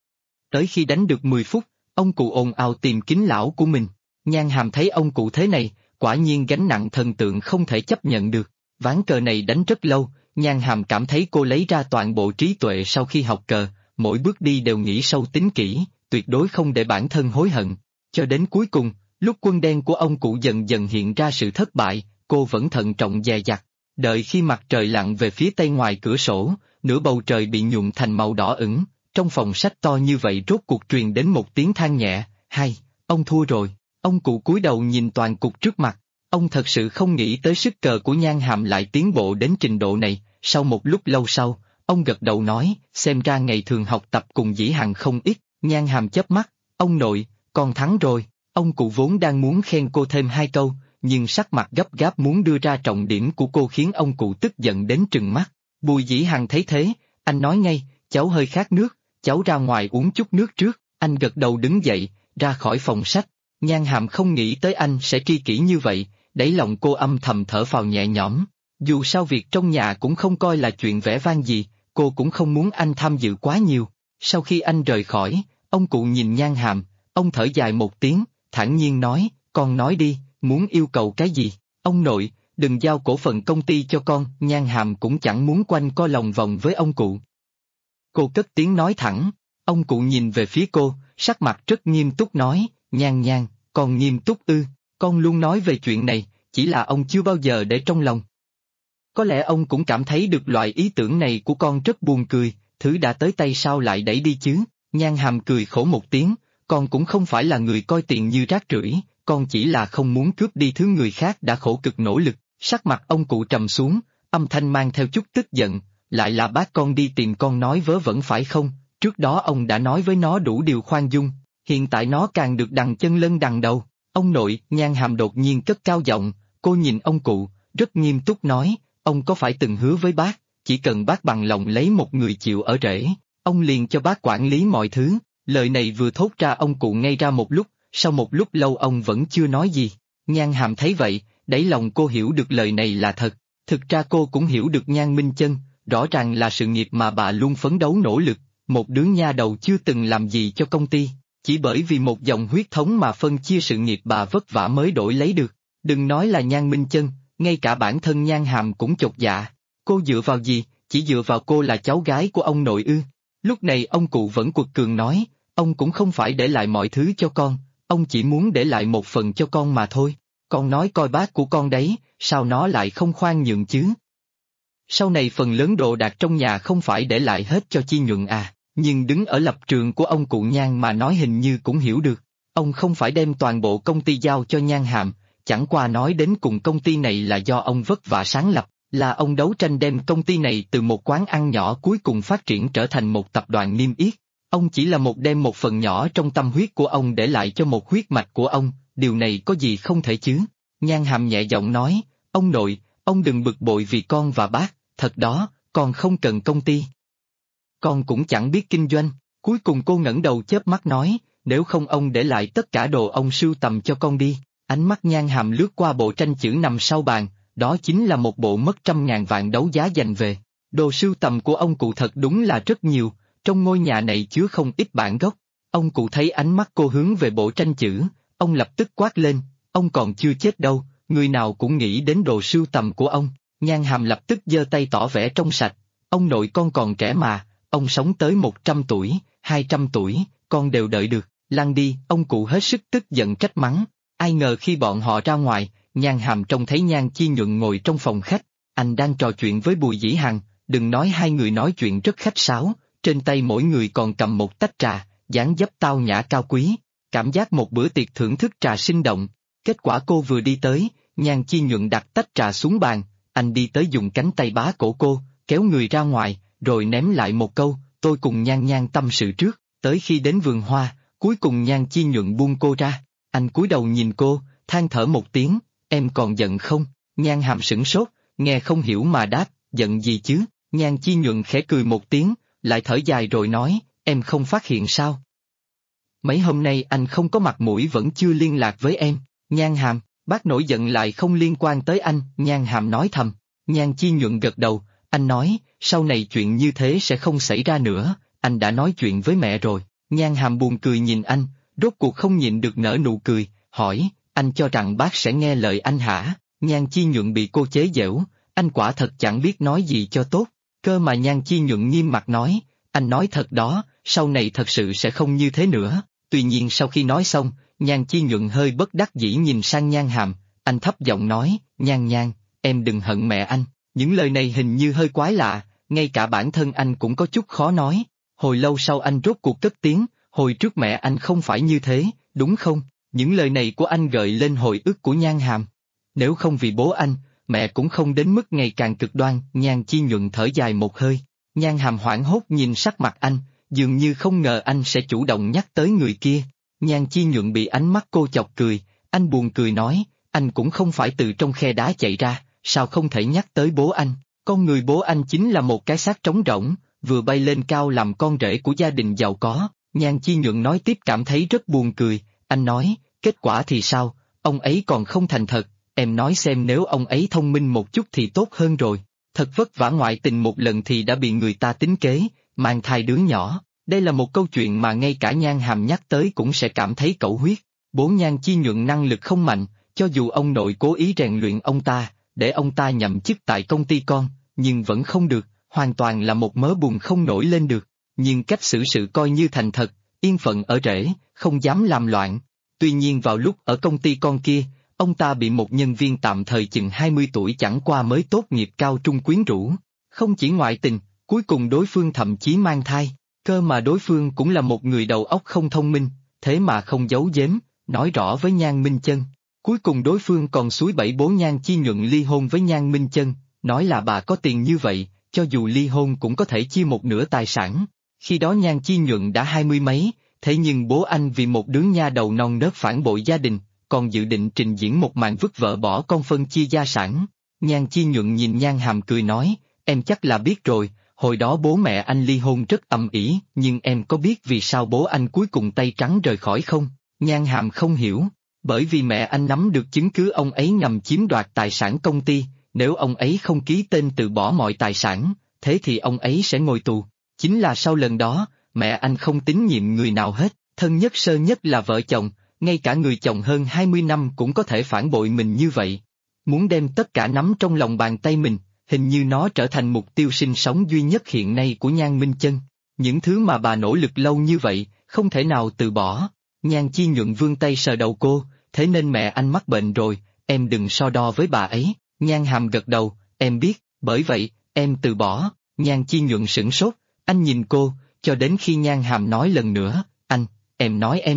Tới khi đánh được 10 phút, ông cụ ồn ào tìm kính lão của mình. Nhan Hàm thấy ông cụ thế này, quả nhiên gánh nặng thần tượng không thể chấp nhận được. Ván cờ này đánh rất lâu, Nhan Hàm cảm thấy cô lấy ra toàn bộ trí tuệ sau khi học cờ, mỗi bước đi đều nghĩ sâu tính kỹ, tuyệt đối không để bản thân hối hận. Cho đến cuối cùng, lúc quân đen của ông cụ dần dần hiện ra sự thất bại, cô vẫn thận trọng dè dặt. Đợi khi mặt trời lặn về phía tây ngoài cửa sổ, nửa bầu trời bị nhuộm thành màu đỏ ửng, trong phòng sách to như vậy rốt cuộc truyền đến một tiếng than nhẹ, hay, ông thua rồi. Ông cụ cúi đầu nhìn toàn cục trước mặt, ông thật sự không nghĩ tới sức cờ của Nhan Hàm lại tiến bộ đến trình độ này. Sau một lúc lâu sau, ông gật đầu nói, xem ra ngày thường học tập cùng Dĩ Hằng không ít. Nhan Hàm chớp mắt, ông nội, con thắng rồi. Ông cụ vốn đang muốn khen cô thêm hai câu, nhưng sắc mặt gấp gáp muốn đưa ra trọng điểm của cô khiến ông cụ tức giận đến trừng mắt. Bùi Dĩ Hằng thấy thế, anh nói ngay, cháu hơi khát nước, cháu ra ngoài uống chút nước trước. Anh gật đầu đứng dậy, ra khỏi phòng sách. Nhan Hàm không nghĩ tới anh sẽ tri kỷ như vậy, đáy lòng cô âm thầm thở phào nhẹ nhõm. Dù sao việc trong nhà cũng không coi là chuyện vẻ vang gì, cô cũng không muốn anh tham dự quá nhiều. Sau khi anh rời khỏi, ông cụ nhìn Nhan Hàm, ông thở dài một tiếng, thản nhiên nói, con nói đi, muốn yêu cầu cái gì? Ông nội, đừng giao cổ phần công ty cho con. Nhan Hàm cũng chẳng muốn quanh co lòng vòng với ông cụ. Cô cất tiếng nói thẳng, ông cụ nhìn về phía cô, sắc mặt rất nghiêm túc nói, Nhan Nhan, con nghiêm túc ư? Con luôn nói về chuyện này, chỉ là ông chưa bao giờ để trong lòng. Có lẽ ông cũng cảm thấy được loại ý tưởng này của con rất buồn cười, thứ đã tới tay sao lại đẩy đi chứ? Nhan Hàm cười khổ một tiếng, con cũng không phải là người coi tiền như rác rưởi, con chỉ là không muốn cướp đi thứ người khác đã khổ cực nỗ lực. Sắc mặt ông cụ trầm xuống, âm thanh mang theo chút tức giận, lại là bác con đi tìm con nói vớ vẩn phải không? Trước đó ông đã nói với nó đủ điều khoan dung, hiện tại nó càng được đằng chân lân đằng đầu. Ông nội, Nhan Hàm đột nhiên cất cao giọng, cô nhìn ông cụ, rất nghiêm túc nói, ông có phải từng hứa với bác, chỉ cần bác bằng lòng lấy một người chịu ở rể, ông liền cho bác quản lý mọi thứ. Lời này vừa thốt ra ông cụ ngây ra một lúc, sau một lúc lâu ông vẫn chưa nói gì. Nhan Hàm thấy vậy, đáy lòng cô hiểu được lời này là thật. Thực ra cô cũng hiểu được Nhan Minh Chân, rõ ràng là sự nghiệp mà bà luôn phấn đấu nỗ lực, một đứa nha đầu chưa từng làm gì cho công ty, chỉ bởi vì một dòng huyết thống mà phân chia sự nghiệp bà vất vả mới đổi lấy được. Đừng nói là Nhan Minh Chân, ngay cả bản thân Nhan Hàm cũng chột dạ. Cô dựa vào gì, chỉ dựa vào cô là cháu gái của ông nội ư? Lúc này ông cụ vẫn quật cường nói, ông cũng không phải để lại mọi thứ cho con, ông chỉ muốn để lại một phần cho con mà thôi. Con nói coi bác của con đấy, sao nó lại không khoan nhượng chứ? Sau này phần lớn đồ đạc trong nhà không phải để lại hết cho Chi Nhuận à, nhưng đứng ở lập trường của ông cụ Nhan mà nói hình như cũng hiểu được. Ông không phải đem toàn bộ công ty giao cho Nhan Hàm, chẳng qua nói đến cùng công ty này là do ông vất vả sáng lập, là ông đấu tranh đem công ty này từ một quán ăn nhỏ cuối cùng phát triển trở thành một tập đoàn niêm yết. Ông chỉ là đem một phần nhỏ trong tâm huyết của ông để lại cho một huyết mạch của ông, điều này có gì không thể chứ? Nhan Hàm nhẹ giọng nói, ông nội, ông đừng bực bội vì con và bác, thật đó, con không cần công ty. Con cũng chẳng biết kinh doanh. Cuối cùng cô ngẩng đầu chớp mắt nói, nếu không ông để lại tất cả đồ ông sưu tầm cho con đi. Ánh mắt Nhan Hàm lướt qua bộ tranh chữ nằm sau bàn, đó chính là một bộ mất 100.000 vạn đấu giá dành về. Đồ sưu tầm của ông cụ thật đúng là rất nhiều, trong ngôi nhà này chứa không ít bản gốc. Ông cụ thấy ánh mắt cô hướng về bộ tranh chữ, ông lập tức quát lên, ông còn chưa chết đâu, người nào cũng nghĩ đến đồ sưu tầm của ông. Nhan Hàm lập tức giơ tay tỏ vẻ trong sạch, ông nội con còn trẻ mà, ông sống tới 100 tuổi, 200 tuổi, con đều đợi được, lăn đi. Ông cụ hết sức tức giận trách mắng. Ai ngờ khi bọn họ ra ngoài, Nhan Hàm trông thấy Nhan Chi Nhuận ngồi trong phòng khách, anh đang trò chuyện với Bùi Dĩ Hằng, đừng nói hai người nói chuyện rất khách sáo, trên tay mỗi người còn cầm một tách trà, dáng dấp tao nhã cao quý, cảm giác một bữa tiệc thưởng thức trà sinh động. Kết quả cô vừa đi tới, Nhan Chi Nhuận đặt tách trà xuống bàn, anh đi tới dùng cánh tay bá cổ cô, kéo người ra ngoài, rồi ném lại một câu, tôi cùng Nhan Nhan tâm sự trước, tới khi đến vườn hoa, cuối cùng Nhan Chi Nhuận buông cô ra, anh cúi đầu nhìn cô, than thở một tiếng, em còn giận không? Nhan Hàm sửng sốt, nghe không hiểu mà đáp, giận gì chứ? Nhan Chi Nhuận khẽ cười một tiếng, lại thở dài rồi nói, em không phát hiện sao? Mấy hôm nay anh không có mặt mũi vẫn chưa liên lạc với em. Nhan Hàm, bác nổi giận lại không liên quan tới anh. Nhan Hàm nói thầm. Nhan Chi Nhuận gật đầu, anh nói, sau này chuyện như thế sẽ không xảy ra nữa, anh đã nói chuyện với mẹ rồi. Nhan Hàm buồn cười nhìn anh, rốt cuộc không nhịn được nở nụ cười, hỏi, anh cho rằng bác sẽ nghe lời anh hả? Nhan Chi Nhuận bị cô chế giễu, anh quả thật chẳng biết nói gì cho tốt, cơ mà Nhan Chi Nhuận nghiêm mặt nói, anh nói thật đó, sau này thật sự sẽ không như thế nữa. Tuy nhiên sau khi nói xong, Nhan Chi Nhuận hơi bất đắc dĩ nhìn sang Nhan Hàm, anh thấp giọng nói, Nhan Nhan, em đừng hận mẹ anh, những lời này hình như hơi quái lạ, ngay cả bản thân anh cũng có chút khó nói. Hồi lâu sau anh rốt cuộc cất tiếng, hồi trước mẹ anh không phải như thế, đúng không? Những lời này của anh gợi lên hồi ức của Nhan Hàm. Nếu không vì bố anh, mẹ cũng không đến mức ngày càng cực đoan. Nhan Chi Nhuận thở dài một hơi. Nhan Hàm hoảng hốt nhìn sắc mặt anh, dường như không ngờ anh sẽ chủ động nhắc tới người kia. Nhan Chi Nhuận bị ánh mắt cô chọc cười, anh buồn cười nói, anh cũng không phải từ trong khe đá chạy ra, sao không thể nhắc tới bố anh, con người bố anh chính là một cái xác trống rỗng, vừa bay lên cao làm con rể của gia đình giàu có. Nhan Chi Nhuận nói tiếp cảm thấy rất buồn cười, anh nói, kết quả thì sao, ông ấy còn không thành thật, em nói xem nếu ông ấy thông minh một chút thì tốt hơn rồi, thật vất vả ngoại tình một lần thì đã bị người ta tính kế, mang thai đứa nhỏ, đây là một câu chuyện mà ngay cả Nhan Hàm nhắc tới cũng sẽ cảm thấy cẩu huyết. Bố Nhan Chi Nhuận năng lực không mạnh, cho dù ông nội cố ý rèn luyện ông ta, để ông ta nhậm chức tại công ty con, nhưng vẫn không được, hoàn toàn là một mớ bùn không nổi lên được, nhưng cách xử sự coi như thành thật, yên phận ở rễ, không dám làm loạn. Tuy nhiên vào lúc ở công ty con kia, ông ta bị một nhân viên tạm thời chừng 20 tuổi chẳng qua mới tốt nghiệp cao trung quyến rũ. Không chỉ ngoại tình, cuối cùng đối phương thậm chí mang thai, cơ mà đối phương cũng là một người đầu óc không thông minh, thế mà không giấu giếm, nói rõ với Nhan Minh Chân. Cuối cùng đối phương còn xúi bẫy bố Nhan Chi Nhuận ly hôn với Nhan Minh Chân, nói là bà có tiền như vậy, cho dù ly hôn cũng có thể chia một nửa tài sản. Khi đó Nhan Chi Nhuận đã 20 mấy, thế nhưng bố anh vì một đứa nha đầu non nớt phản bội gia đình, còn dự định trình diễn một màn vứt vợ bỏ con phân chia gia sản. Nhan Chi Nhuận nhìn Nhan Hàm cười nói, em chắc là biết rồi, hồi đó bố mẹ anh ly hôn rất ầm ĩ, nhưng em có biết vì sao bố anh cuối cùng tay trắng rời khỏi không? Nhan Hàm không hiểu, bởi vì mẹ anh nắm được chứng cứ ông ấy ngầm chiếm đoạt tài sản công ty, nếu ông ấy không ký tên từ bỏ mọi tài sản, thế thì ông ấy sẽ ngồi tù. Chính là sau lần đó, mẹ anh không tín nhiệm người nào hết, thân nhất sơ nhất là vợ chồng, ngay cả người chồng hơn 20 năm cũng có thể phản bội mình như vậy. Muốn đem tất cả nắm trong lòng bàn tay mình, hình như nó trở thành mục tiêu sinh sống duy nhất hiện nay của Nhan Minh Chân. Những thứ mà bà nỗ lực lâu như vậy, không thể nào từ bỏ. Nhan Chi Nhuận vươn tay sờ đầu cô, thế nên mẹ anh mắc bệnh rồi, em đừng so đo với bà ấy. Nhan Hàm gật đầu, em biết, bởi vậy, em từ bỏ. Nhan Chi Nhuận sửng sốt, anh nhìn cô, cho đến khi Nhan Hàm nói lần nữa, em nói em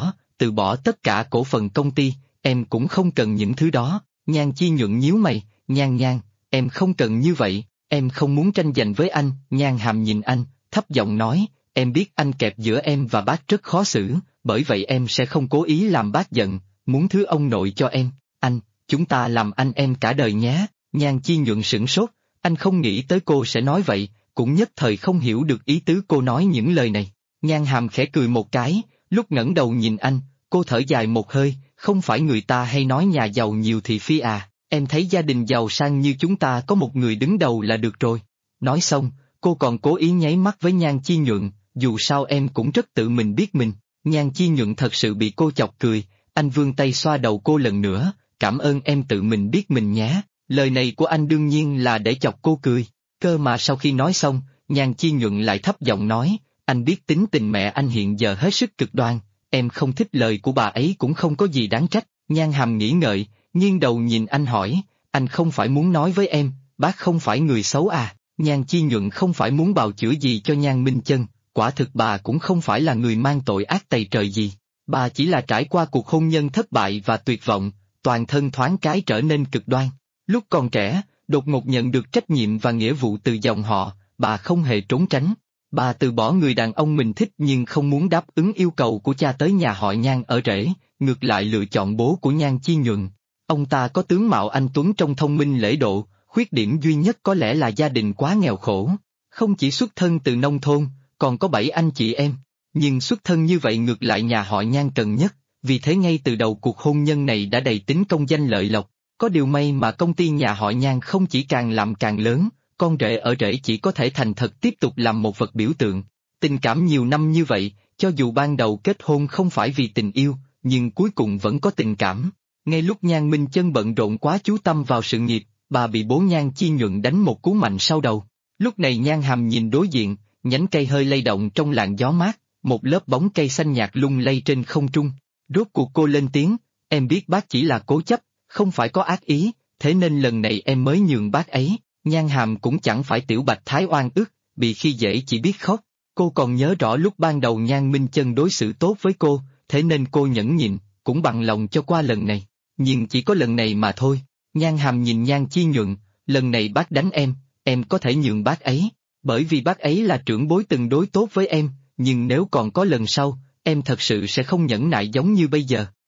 từ bỏ tất cả cổ phần công ty, em cũng không cần những thứ đó. Nhan Chi Nhuận nhíu mày, Nhan, em không cần như vậy, em không muốn tranh giành với anh. Nhan Hàm nhìn anh, thấp giọng nói, em biết anh kẹp giữa em và bác rất khó xử, bởi vậy em sẽ không cố ý làm bác giận, muốn thứ ông nội cho em, chúng ta làm anh em cả đời nhé. Nhan Chi Nhuận sửng sốt, anh không nghĩ tới cô sẽ nói vậy, cũng nhất thời không hiểu được ý tứ cô nói những lời này. Nhan Hàm khẽ cười một cái, lúc ngẩng đầu nhìn anh, cô thở dài một hơi, không phải người ta hay nói nhà giàu nhiều thị phi à, em thấy gia đình giàu sang như chúng ta có một người đứng đầu là được rồi. Nói xong, cô còn cố ý nháy mắt với Nhan Chi Nhuận, dù sao em cũng rất tự mình biết mình. Nhan Chi Nhuận thật sự bị cô chọc cười, anh vươn tay xoa đầu cô lần nữa, cảm ơn em tự mình biết mình nhé. Lời này của anh đương nhiên là để chọc cô cười, cơ mà sau khi nói xong, Nhan Chi Nhuận lại thấp giọng nói, anh biết tính tình mẹ anh hiện giờ hết sức cực đoan, em không thích lời của bà ấy cũng không có gì đáng trách. Nhan Hàm nghĩ ngợi, nghiêng đầu nhìn anh hỏi, anh không phải muốn nói với em, bác không phải người xấu à? Nhan Chi Nhuận không phải muốn bào chữa gì cho Nhan Minh Chân, quả thực bà cũng không phải là người mang tội ác tày trời gì, bà chỉ là trải qua cuộc hôn nhân thất bại và tuyệt vọng, toàn thân thoáng cái trở nên cực đoan. Lúc còn trẻ, đột ngột nhận được trách nhiệm và nghĩa vụ từ dòng họ, bà không hề trốn tránh. Bà từ bỏ người đàn ông mình thích nhưng không muốn đáp ứng yêu cầu của cha tới nhà họ Nhan ở rể, ngược lại lựa chọn bố của Nhan Chi Nhuận. Ông ta có tướng mạo anh tuấn trông thông minh lễ độ, khuyết điểm duy nhất có lẽ là gia đình quá nghèo khổ. Không chỉ xuất thân từ nông thôn, còn có 7 anh chị em. Nhưng xuất thân như vậy ngược lại nhà họ Nhan cần nhất, vì thế ngay từ đầu cuộc hôn nhân này đã đầy tính công danh lợi lộc. Có điều may mà công ty nhà họ Nhan không chỉ càng làm càng lớn, con rể ở rể chỉ có thể thành thật tiếp tục làm một vật biểu tượng. Tình cảm nhiều năm như vậy, cho dù ban đầu kết hôn không phải vì tình yêu, nhưng cuối cùng vẫn có tình cảm. Ngay lúc Nhan Minh Chân bận rộn quá chú tâm vào sự nghiệp, bà bị bố Nhan Chi Nhuận đánh một cú mạnh sau đầu. Lúc này Nhan Hàm nhìn đối diện, nhánh cây hơi lay động trong làn gió mát, một lớp bóng cây xanh nhạt lung lay trên không trung. Rốt cuộc cô lên tiếng, em biết bác chỉ là cố chấp, không phải có ác ý, thế nên lần này em mới nhường bác ấy. Nhan Hàm cũng chẳng phải tiểu bạch thái oan ức, bị khi dễ chỉ biết khóc. Cô còn nhớ rõ lúc ban đầu Nhan Minh Chân đối xử tốt với cô, thế nên cô nhẫn nhịn, cũng bằng lòng cho qua lần này. Nhưng chỉ có lần này mà thôi. Nhan Hàm nhìn Nhan Chi Nhuận, lần này bác đánh em có thể nhường bác ấy, bởi vì bác ấy là trưởng bối từng đối tốt với em, nhưng nếu còn có lần sau, em thật sự sẽ không nhẫn nại giống như bây giờ.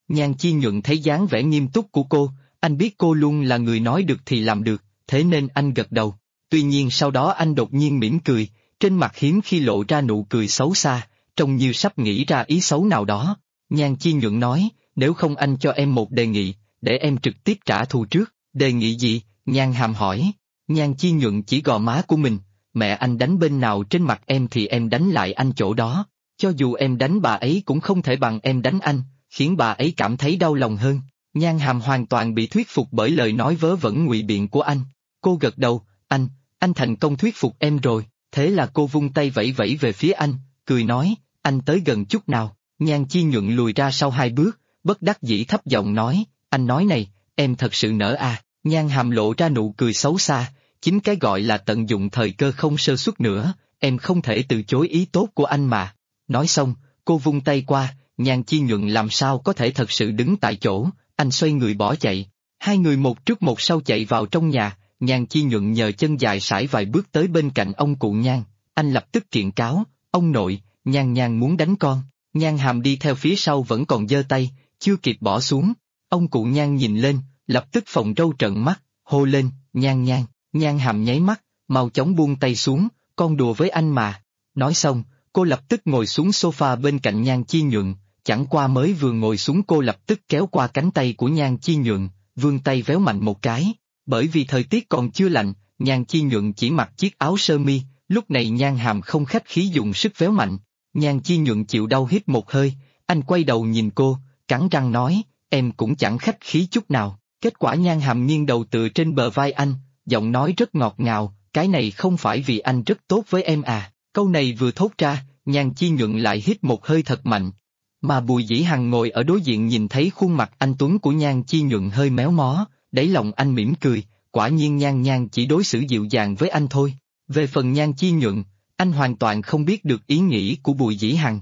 Nhan Chi Nhuận thấy dáng vẻ nghiêm túc của cô, anh biết cô luôn là người nói được thì làm được, thế nên anh gật đầu. Tuy nhiên sau đó anh đột nhiên mỉm cười, trên mặt hiếm khi lộ ra nụ cười xấu xa, trông như sắp nghĩ ra ý xấu nào đó. Nhan Chi Nhuận nói, nếu không anh cho em một đề nghị, để em trực tiếp trả thù trước. Đề nghị gì? Nhan Hàm hỏi. Nhan Chi Nhuận chỉ gò má của mình, mẹ anh đánh bên nào trên mặt em thì em đánh lại anh chỗ đó. Cho dù em đánh bà ấy cũng không thể bằng em đánh anh, khiến bà ấy cảm thấy đau lòng hơn. Nhan Hàm hoàn toàn bị thuyết phục bởi lời nói vớ vẩn ngụy biện của anh. Cô gật đầu, anh thành công thuyết phục em rồi. Thế là cô vung tay vẫy vẫy về phía anh, cười nói, anh tới gần chút nào. Nhan Chi Nhuận lùi ra sau 2 bước, bất đắc dĩ thấp giọng nói, anh nói này, em thật sự nỡ à. Nhan Hàm lộ ra nụ cười xấu xa, chính cái gọi là tận dụng thời cơ không sơ suất nữa, em không thể từ chối ý tốt của anh mà. Nói xong, cô vung tay qua, Nhan Chi Nhuận làm sao có thể thật sự đứng tại chỗ, anh xoay người bỏ chạy. Hai người một trước một sau chạy vào trong nhà, Nhan Chi Nhuận nhờ chân dài sải vài bước tới bên cạnh ông cụ Nhan, anh lập tức kiện cáo, ông nội, Nhan Nhan muốn đánh con. Nhan Hàm đi theo phía sau vẫn còn giơ tay, chưa kịp bỏ xuống. Ông cụ Nhan nhìn lên, lập tức phồng râu trợn mắt, hô lên, Nhan Nhan. Nhan Hàm nháy mắt, mau chóng buông tay xuống, con đùa với anh mà. Nói xong, cô lập tức ngồi xuống sofa bên cạnh Nhan Chi Nhuận, chẳng qua mới vừa ngồi xuống cô lập tức kéo qua cánh tay của Nhan Chi Nhuận, vươn tay véo mạnh một cái. Bởi vì thời tiết còn chưa lạnh, Nhan Chi Nhuận chỉ mặc chiếc áo sơ mi, lúc này Nhan Hàm không khách khí dùng sức véo mạnh. Nhan Chi Nhuận chịu đau hít một hơi, anh quay đầu nhìn cô, cắn răng nói, em cũng chẳng khách khí chút nào. Kết quả Nhan Hàm nghiêng đầu tựa trên bờ vai anh, giọng nói rất ngọt ngào, cái này không phải vì anh rất tốt với em à. Câu này vừa thốt ra, Nhan Chi Nhuận lại hít một hơi thật mạnh. Mà Bùi Dĩ Hằng ngồi ở đối diện nhìn thấy khuôn mặt anh tuấn của Nhan Chi Nhuận hơi méo mó, đáy lòng anh mỉm cười, quả nhiên Nhan Nhan chỉ đối xử dịu dàng với anh thôi. Về phần Nhan Chi Nhuận, anh hoàn toàn không biết được ý nghĩ của Bùi Dĩ Hằng.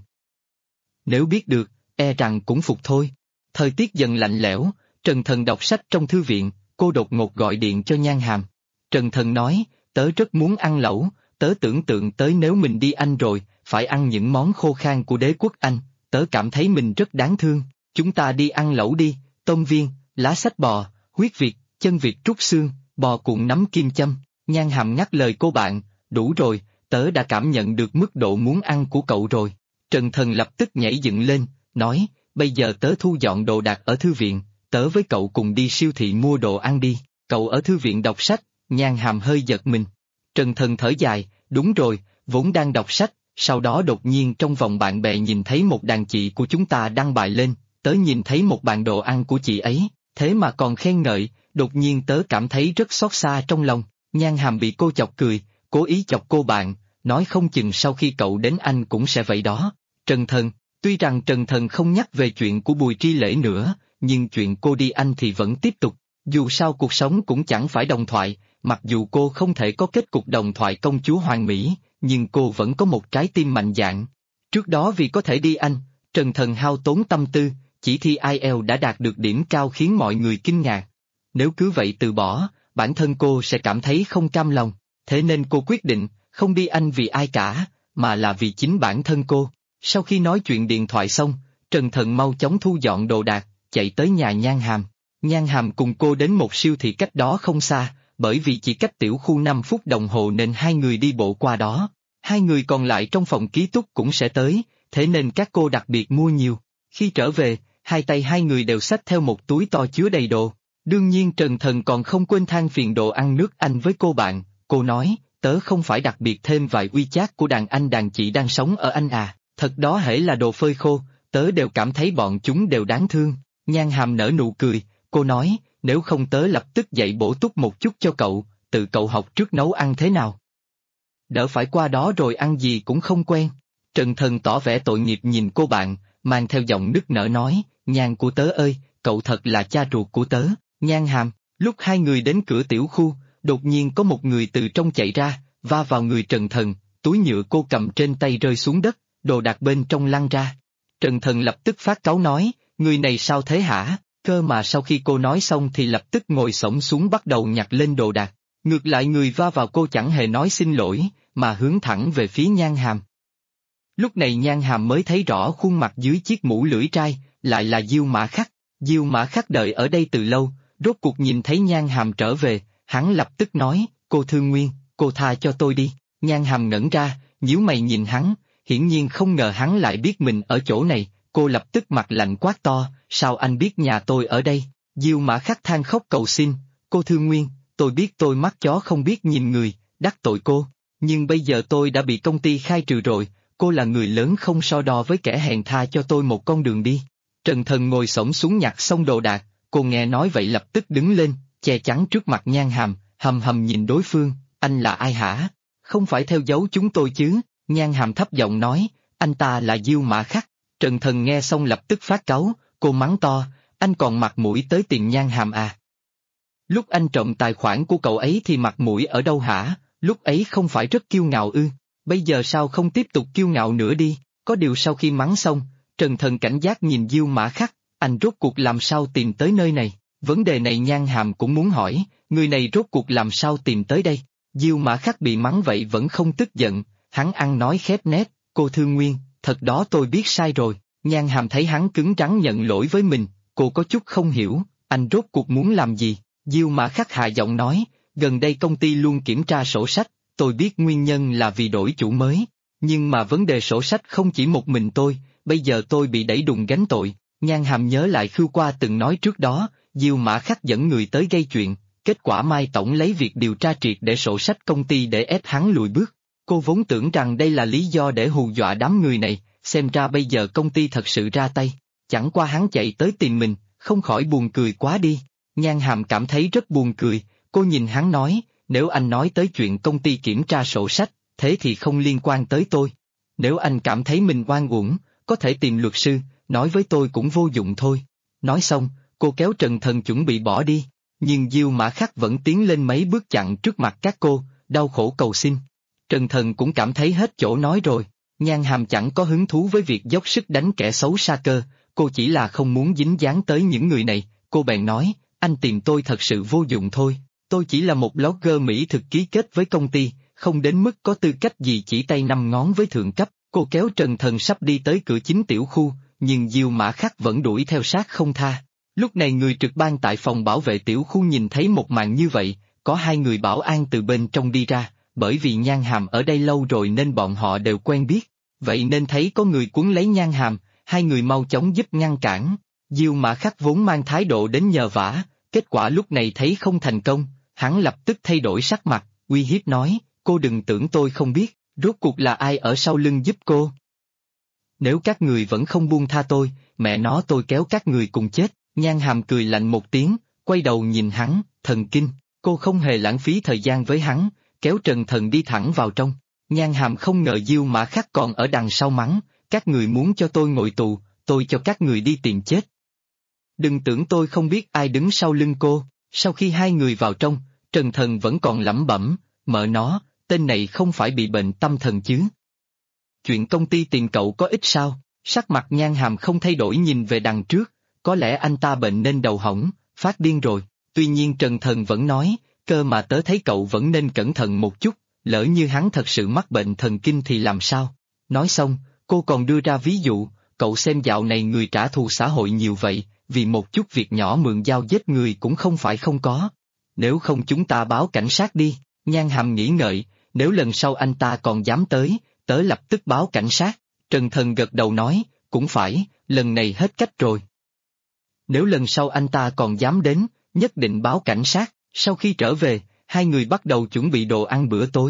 Nếu biết được, e rằng cũng phục thôi. Thời tiết dần lạnh lẽo, Trần Thần đọc sách trong thư viện, cô đột ngột gọi điện cho Nhan Hàm. Trần Thần nói, tớ rất muốn ăn lẩu, tớ tưởng tượng tới nếu mình đi Anh rồi, phải ăn những món khô khan của đế quốc Anh, tớ cảm thấy mình rất đáng thương, chúng ta đi ăn lẩu đi, tôm viên, lá sách bò, huyết vịt, chân vịt trút xương, bò cuộn nấm kim châm. Nhan Hàm ngắt lời cô bạn, đủ rồi, tớ đã cảm nhận được mức độ muốn ăn của cậu rồi. Trần Thần lập tức nhảy dựng lên, nói, bây giờ tớ thu dọn đồ đạc ở thư viện, tớ với cậu cùng đi siêu thị mua đồ ăn đi, cậu ở thư viện đọc sách. Nhan Hàm hơi giật mình. Trần Thần thở dài, đúng rồi, vốn đang đọc sách, sau đó đột nhiên trong vòng bạn bè nhìn thấy một đàn chị của chúng ta đăng bài lên, tớ nhìn thấy một bàn đồ ăn của chị ấy, thế mà còn khen ngợi, đột nhiên tớ cảm thấy rất xót xa trong lòng. Nhan Hàm bị cô chọc cười, cố ý chọc cô bạn, nói không chừng sau khi cậu đến Anh cũng sẽ vậy đó. Trần Thần, tuy rằng Trần Thần không nhắc về chuyện của Bùi Tri Lễ nữa, nhưng chuyện cô đi Anh thì vẫn tiếp tục, dù sao cuộc sống cũng chẳng phải đồng thoại. Mặc dù cô không thể có kết cục đồng thoại công chúa hoàn mỹ, nhưng cô vẫn có một trái tim mạnh dạn. Trước đó vì có thể đi Anh, Trần Thần hao tốn tâm tư, chỉ thi IELTS đã đạt được điểm cao khiến mọi người kinh ngạc. Nếu cứ vậy từ bỏ, bản thân cô sẽ cảm thấy không cam lòng, thế nên cô quyết định, không đi Anh vì ai cả, mà là vì chính bản thân cô. Sau khi nói chuyện điện thoại xong, Trần Thần mau chóng thu dọn đồ đạc, chạy tới nhà Nhan Hàm. Nhan Hàm cùng cô đến một siêu thị cách đó không xa. Bởi vì chỉ cách tiểu khu 5 phút đồng hồ nên hai người đi bộ qua đó. Hai người còn lại trong phòng ký túc cũng sẽ tới, thế nên các cô đặc biệt mua nhiều. Khi trở về, hai tay hai người đều xách theo một túi to chứa đầy đồ. Đương nhiên Trần Thần còn không quên than phiền đồ ăn nước Anh với cô bạn. Cô nói, tớ không phải đặc biệt thêm vài WeChat của đàn anh đàn chị đang sống ở Anh à, thật đó hễ là đồ phơi khô, tớ đều cảm thấy bọn chúng đều đáng thương. Nhan Hàm nở nụ cười, cô nói, nếu không tớ lập tức dạy bổ túc một chút cho cậu, tự cậu học trước nấu ăn thế nào. Đỡ phải qua đó rồi ăn gì cũng không quen. Trần Thần tỏ vẻ tội nghiệp nhìn cô bạn, mang theo giọng nức nở nói, Nhan của tớ ơi, cậu thật là cha ruột của tớ. Nhan Hàm, lúc hai người đến cửa tiểu khu, đột nhiên có một người từ trong chạy ra, va vào người Trần Thần, túi nhựa cô cầm trên tay rơi xuống đất, đồ đạc bên trong lăn ra. Trần Thần lập tức phát cáu nói, người này sao thế hả? Cơ mà sau khi cô nói xong thì lập tức ngồi xổm xuống bắt đầu nhặt lên đồ đạc. Ngược lại người va vào cô chẳng hề nói xin lỗi, mà hướng thẳng về phía Nhan Hàm. Lúc này Nhan Hàm mới thấy rõ khuôn mặt dưới chiếc mũ lưỡi trai, lại là Diêu Mã Khắc. Diêu Mã Khắc đợi ở đây từ lâu, rốt cuộc nhìn thấy Nhan Hàm trở về, hắn lập tức nói, cô Thương Nguyên, cô tha cho tôi đi. Nhan Hàm ngẩn ra, nhíu mày nhìn hắn, hiển nhiên không ngờ hắn lại biết mình ở chỗ này, cô lập tức mặt lạnh quát to, sao anh biết nhà tôi ở đây? Diêu Mã Khắc than khóc cầu xin, cô Thương Nguyên, tôi biết tôi mắt chó không biết nhìn người, đắc tội cô, nhưng bây giờ tôi đã bị công ty khai trừ rồi, cô là người lớn không so đo với kẻ hèn, tha cho tôi một con đường đi. Trần Thần ngồi xổm xuống nhặt xong đồ đạc, cô nghe nói vậy lập tức đứng lên, che chắn trước mặt Nhan Hàm, hầm hầm nhìn đối phương, anh là ai hả? Không phải theo dấu chúng tôi chứ? Nhan Hàm thấp giọng nói, anh ta là Diêu Mã Khắc. Trần Thần nghe xong lập tức phát cáu, cô mắng to, anh còn mặt mũi tới tìm Nhan Hàm à? Lúc anh trộm tài khoản của cậu ấy thì mặt mũi ở đâu hả? Lúc ấy không phải rất kiêu ngạo ư? Bây giờ sao không tiếp tục kiêu ngạo nữa đi? Có điều sau khi mắng xong, Trần Thần cảnh giác nhìn Diêu Mã Khắc, anh rốt cuộc làm sao tìm tới nơi này? Vấn đề này Nhan Hàm cũng muốn hỏi, người này rốt cuộc làm sao tìm tới đây? Diêu Mã Khắc bị mắng vậy vẫn không tức giận, hắn ăn nói khép nép, cô Thương Nguyên, thật đó tôi biết sai rồi. Nhan Hàm thấy hắn cứng rắn nhận lỗi với mình, cô có chút không hiểu, anh rốt cuộc muốn làm gì? Diêu Mã Khắc hạ giọng nói, gần đây công ty luôn kiểm tra sổ sách, tôi biết nguyên nhân là vì đổi chủ mới, nhưng mà vấn đề sổ sách không chỉ một mình tôi, bây giờ tôi bị đẩy đùng gánh tội. Nhan Hàm nhớ lại Khưu Qua từng nói trước đó, Diêu Mã Khắc dẫn người tới gây chuyện, kết quả Mai Tổng lấy việc điều tra triệt để sổ sách công ty để ép hắn lùi bước. Cô vốn tưởng rằng đây là lý do để hù dọa đám người này, xem ra bây giờ công ty thật sự ra tay, chẳng qua hắn chạy tới tìm mình, không khỏi buồn cười quá đi. Nhan Hàm cảm thấy rất buồn cười, cô nhìn hắn nói, nếu anh nói tới chuyện công ty kiểm tra sổ sách, thế thì không liên quan tới tôi. Nếu anh cảm thấy mình oan uổng, có thể tìm luật sư, nói với tôi cũng vô dụng thôi. Nói xong, cô kéo Trần Thần chuẩn bị bỏ đi, nhưng Diêu Mã Khắc vẫn tiến lên mấy bước chặn trước mặt các cô, đau khổ cầu xin. Trần Thần cũng cảm thấy hết chỗ nói rồi, Nhan Hàm chẳng có hứng thú với việc dốc sức đánh kẻ xấu xa cơ, cô chỉ là không muốn dính dáng tới những người này, cô bèn nói, anh tìm tôi thật sự vô dụng thôi, tôi chỉ là một blogger Mỹ thực ký kết với công ty, không đến mức có tư cách gì chỉ tay năm ngón với thượng cấp. Cô kéo Trần Thần sắp đi tới cửa chính tiểu khu, nhưng Diêu Mã Khắc vẫn đuổi theo sát không tha. Lúc này người trực ban tại phòng bảo vệ tiểu khu nhìn thấy một màn như vậy, có hai người bảo an từ bên trong đi ra, bởi vì Nhan Hàm ở đây lâu rồi nên bọn họ đều quen biết, vậy nên thấy có người cuốn lấy Nhan Hàm, hai người mau chóng giúp ngăn cản. Diêu Mã Khắc vốn mang thái độ đến nhờ vả, kết quả lúc này thấy không thành công, hắn lập tức thay đổi sắc mặt, uy hiếp nói, cô đừng tưởng tôi không biết, rốt cuộc là ai ở sau lưng giúp cô. Nếu các người vẫn không buông tha tôi, mẹ nó tôi kéo các người cùng chết. Nhan Hàm cười lạnh một tiếng, quay đầu nhìn hắn, thần kinh, cô không hề lãng phí thời gian với hắn, kéo Trần Thần đi thẳng vào trong. Nhan Hàm không ngờ Diêu Mã Khắc còn ở đằng sau mắng, các người muốn cho tôi ngồi tù, tôi cho các người đi tìm chết. Đừng tưởng tôi không biết ai đứng sau lưng cô. Sau khi hai người vào trong, Trần Thần vẫn còn lẩm bẩm, mợ nó, tên này không phải bị bệnh tâm thần chứ. Chuyện công ty tìm cậu có ích sao? Sắc mặt Nhan Hàm không thay đổi nhìn về đằng trước, có lẽ anh ta bệnh nên đầu hỏng, phát điên rồi. Tuy nhiên Trần Thần vẫn nói, cơ mà tớ thấy cậu vẫn nên cẩn thận một chút, lỡ như hắn thật sự mắc bệnh thần kinh thì làm sao? Nói xong, cô còn đưa ra ví dụ, cậu xem dạo này người trả thù xã hội nhiều vậy, vì một chút việc nhỏ mượn dao giết người cũng không phải không có. Nếu không chúng ta báo cảnh sát đi. Nhan Hàm nghĩ ngợi, nếu lần sau anh ta còn dám tới, tớ lập tức báo cảnh sát. Trần Thần gật đầu nói, cũng phải, lần này hết cách rồi. Nếu lần sau anh ta còn dám đến, nhất định báo cảnh sát. Sau khi trở về, hai người bắt đầu chuẩn bị đồ ăn bữa tối.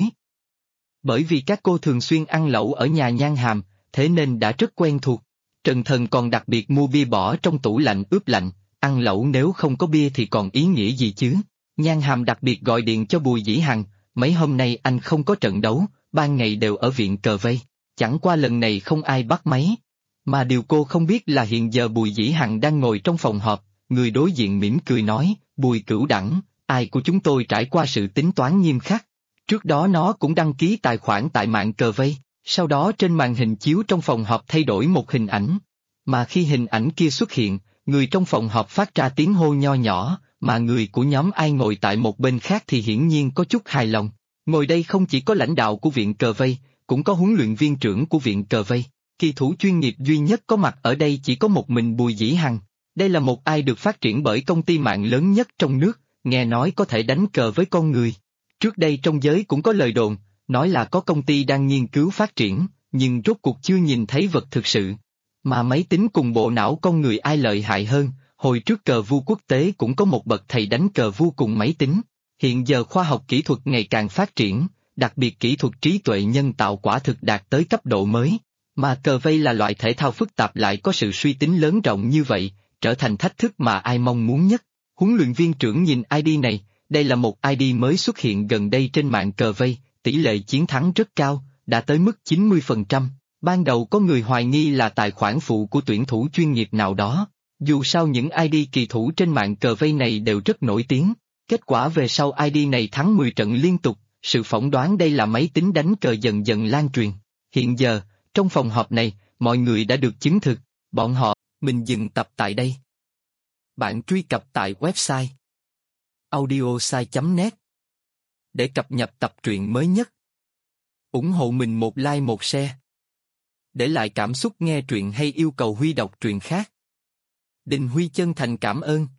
Bởi vì các cô thường xuyên ăn lẩu ở nhà Nhan Hàm, thế nên đã rất quen thuộc. Trần Thần còn đặc biệt mua bia bỏ trong tủ lạnh ướp lạnh, ăn lẩu nếu không có bia thì còn ý nghĩa gì chứ. Nhan Hàm đặc biệt gọi điện cho Bùi Dĩ Hằng, mấy hôm nay anh không có trận đấu, ban ngày đều ở viện cờ vây, chẳng qua lần này không ai bắt máy. Mà điều cô không biết là hiện giờ Bùi Dĩ Hằng đang ngồi trong phòng họp, người đối diện mỉm cười nói, Bùi Cửu Đẳng, ai của chúng tôi trải qua sự tính toán nghiêm khắc. Trước đó nó cũng đăng ký tài khoản tại mạng cờ vây, sau đó trên màn hình chiếu trong phòng họp thay đổi một hình ảnh. Mà khi hình ảnh kia xuất hiện, người trong phòng họp phát ra tiếng hô nho nhỏ, mà người của nhóm ai ngồi tại một bên khác thì hiển nhiên có chút hài lòng. Ngồi đây không chỉ có lãnh đạo của viện cờ vây, cũng có huấn luyện viên trưởng của viện cờ vây. Kỳ thủ chuyên nghiệp duy nhất có mặt ở đây chỉ có một mình Bùi Dĩ Hằng. Đây là một AI được phát triển bởi công ty mạng lớn nhất trong nước, nghe nói có thể đánh cờ với con người. Trước đây trong giới cũng có lời đồn, nói là có công ty đang nghiên cứu phát triển, nhưng rốt cuộc chưa nhìn thấy vật thực sự. Mà máy tính cùng bộ não con người ai lợi hại hơn, hồi trước cờ vua quốc tế cũng có một bậc thầy đánh cờ vua cùng máy tính. Hiện giờ khoa học kỹ thuật ngày càng phát triển, đặc biệt kỹ thuật trí tuệ nhân tạo quả thực đạt tới cấp độ mới. Mà cờ vây là loại thể thao phức tạp lại có sự suy tính lớn rộng như vậy, trở thành thách thức mà ai mong muốn nhất. Huấn luyện viên trưởng nhìn ID này, đây là một ID mới xuất hiện gần đây trên mạng cờ vây, tỷ lệ chiến thắng rất cao, đã tới mức 90%. Ban đầu có người hoài nghi là tài khoản phụ của tuyển thủ chuyên nghiệp nào đó. Dù sao những ID kỳ thủ trên mạng cờ vây này đều rất nổi tiếng. Kết quả về sau ID này thắng 10 trận liên tục, sự phỏng đoán đây là máy tính đánh cờ dần dần lan truyền. Hiện giờ, trong phòng họp này, mọi người đã được chứng thực, mình dừng tập tại đây. Bạn truy cập tại website audiosai.net để cập nhật tập truyện mới nhất. Ủng hộ mình một like một share. Để lại cảm xúc nghe truyện hay yêu cầu Huy đọc truyện khác. Đình Huy chân thành cảm ơn.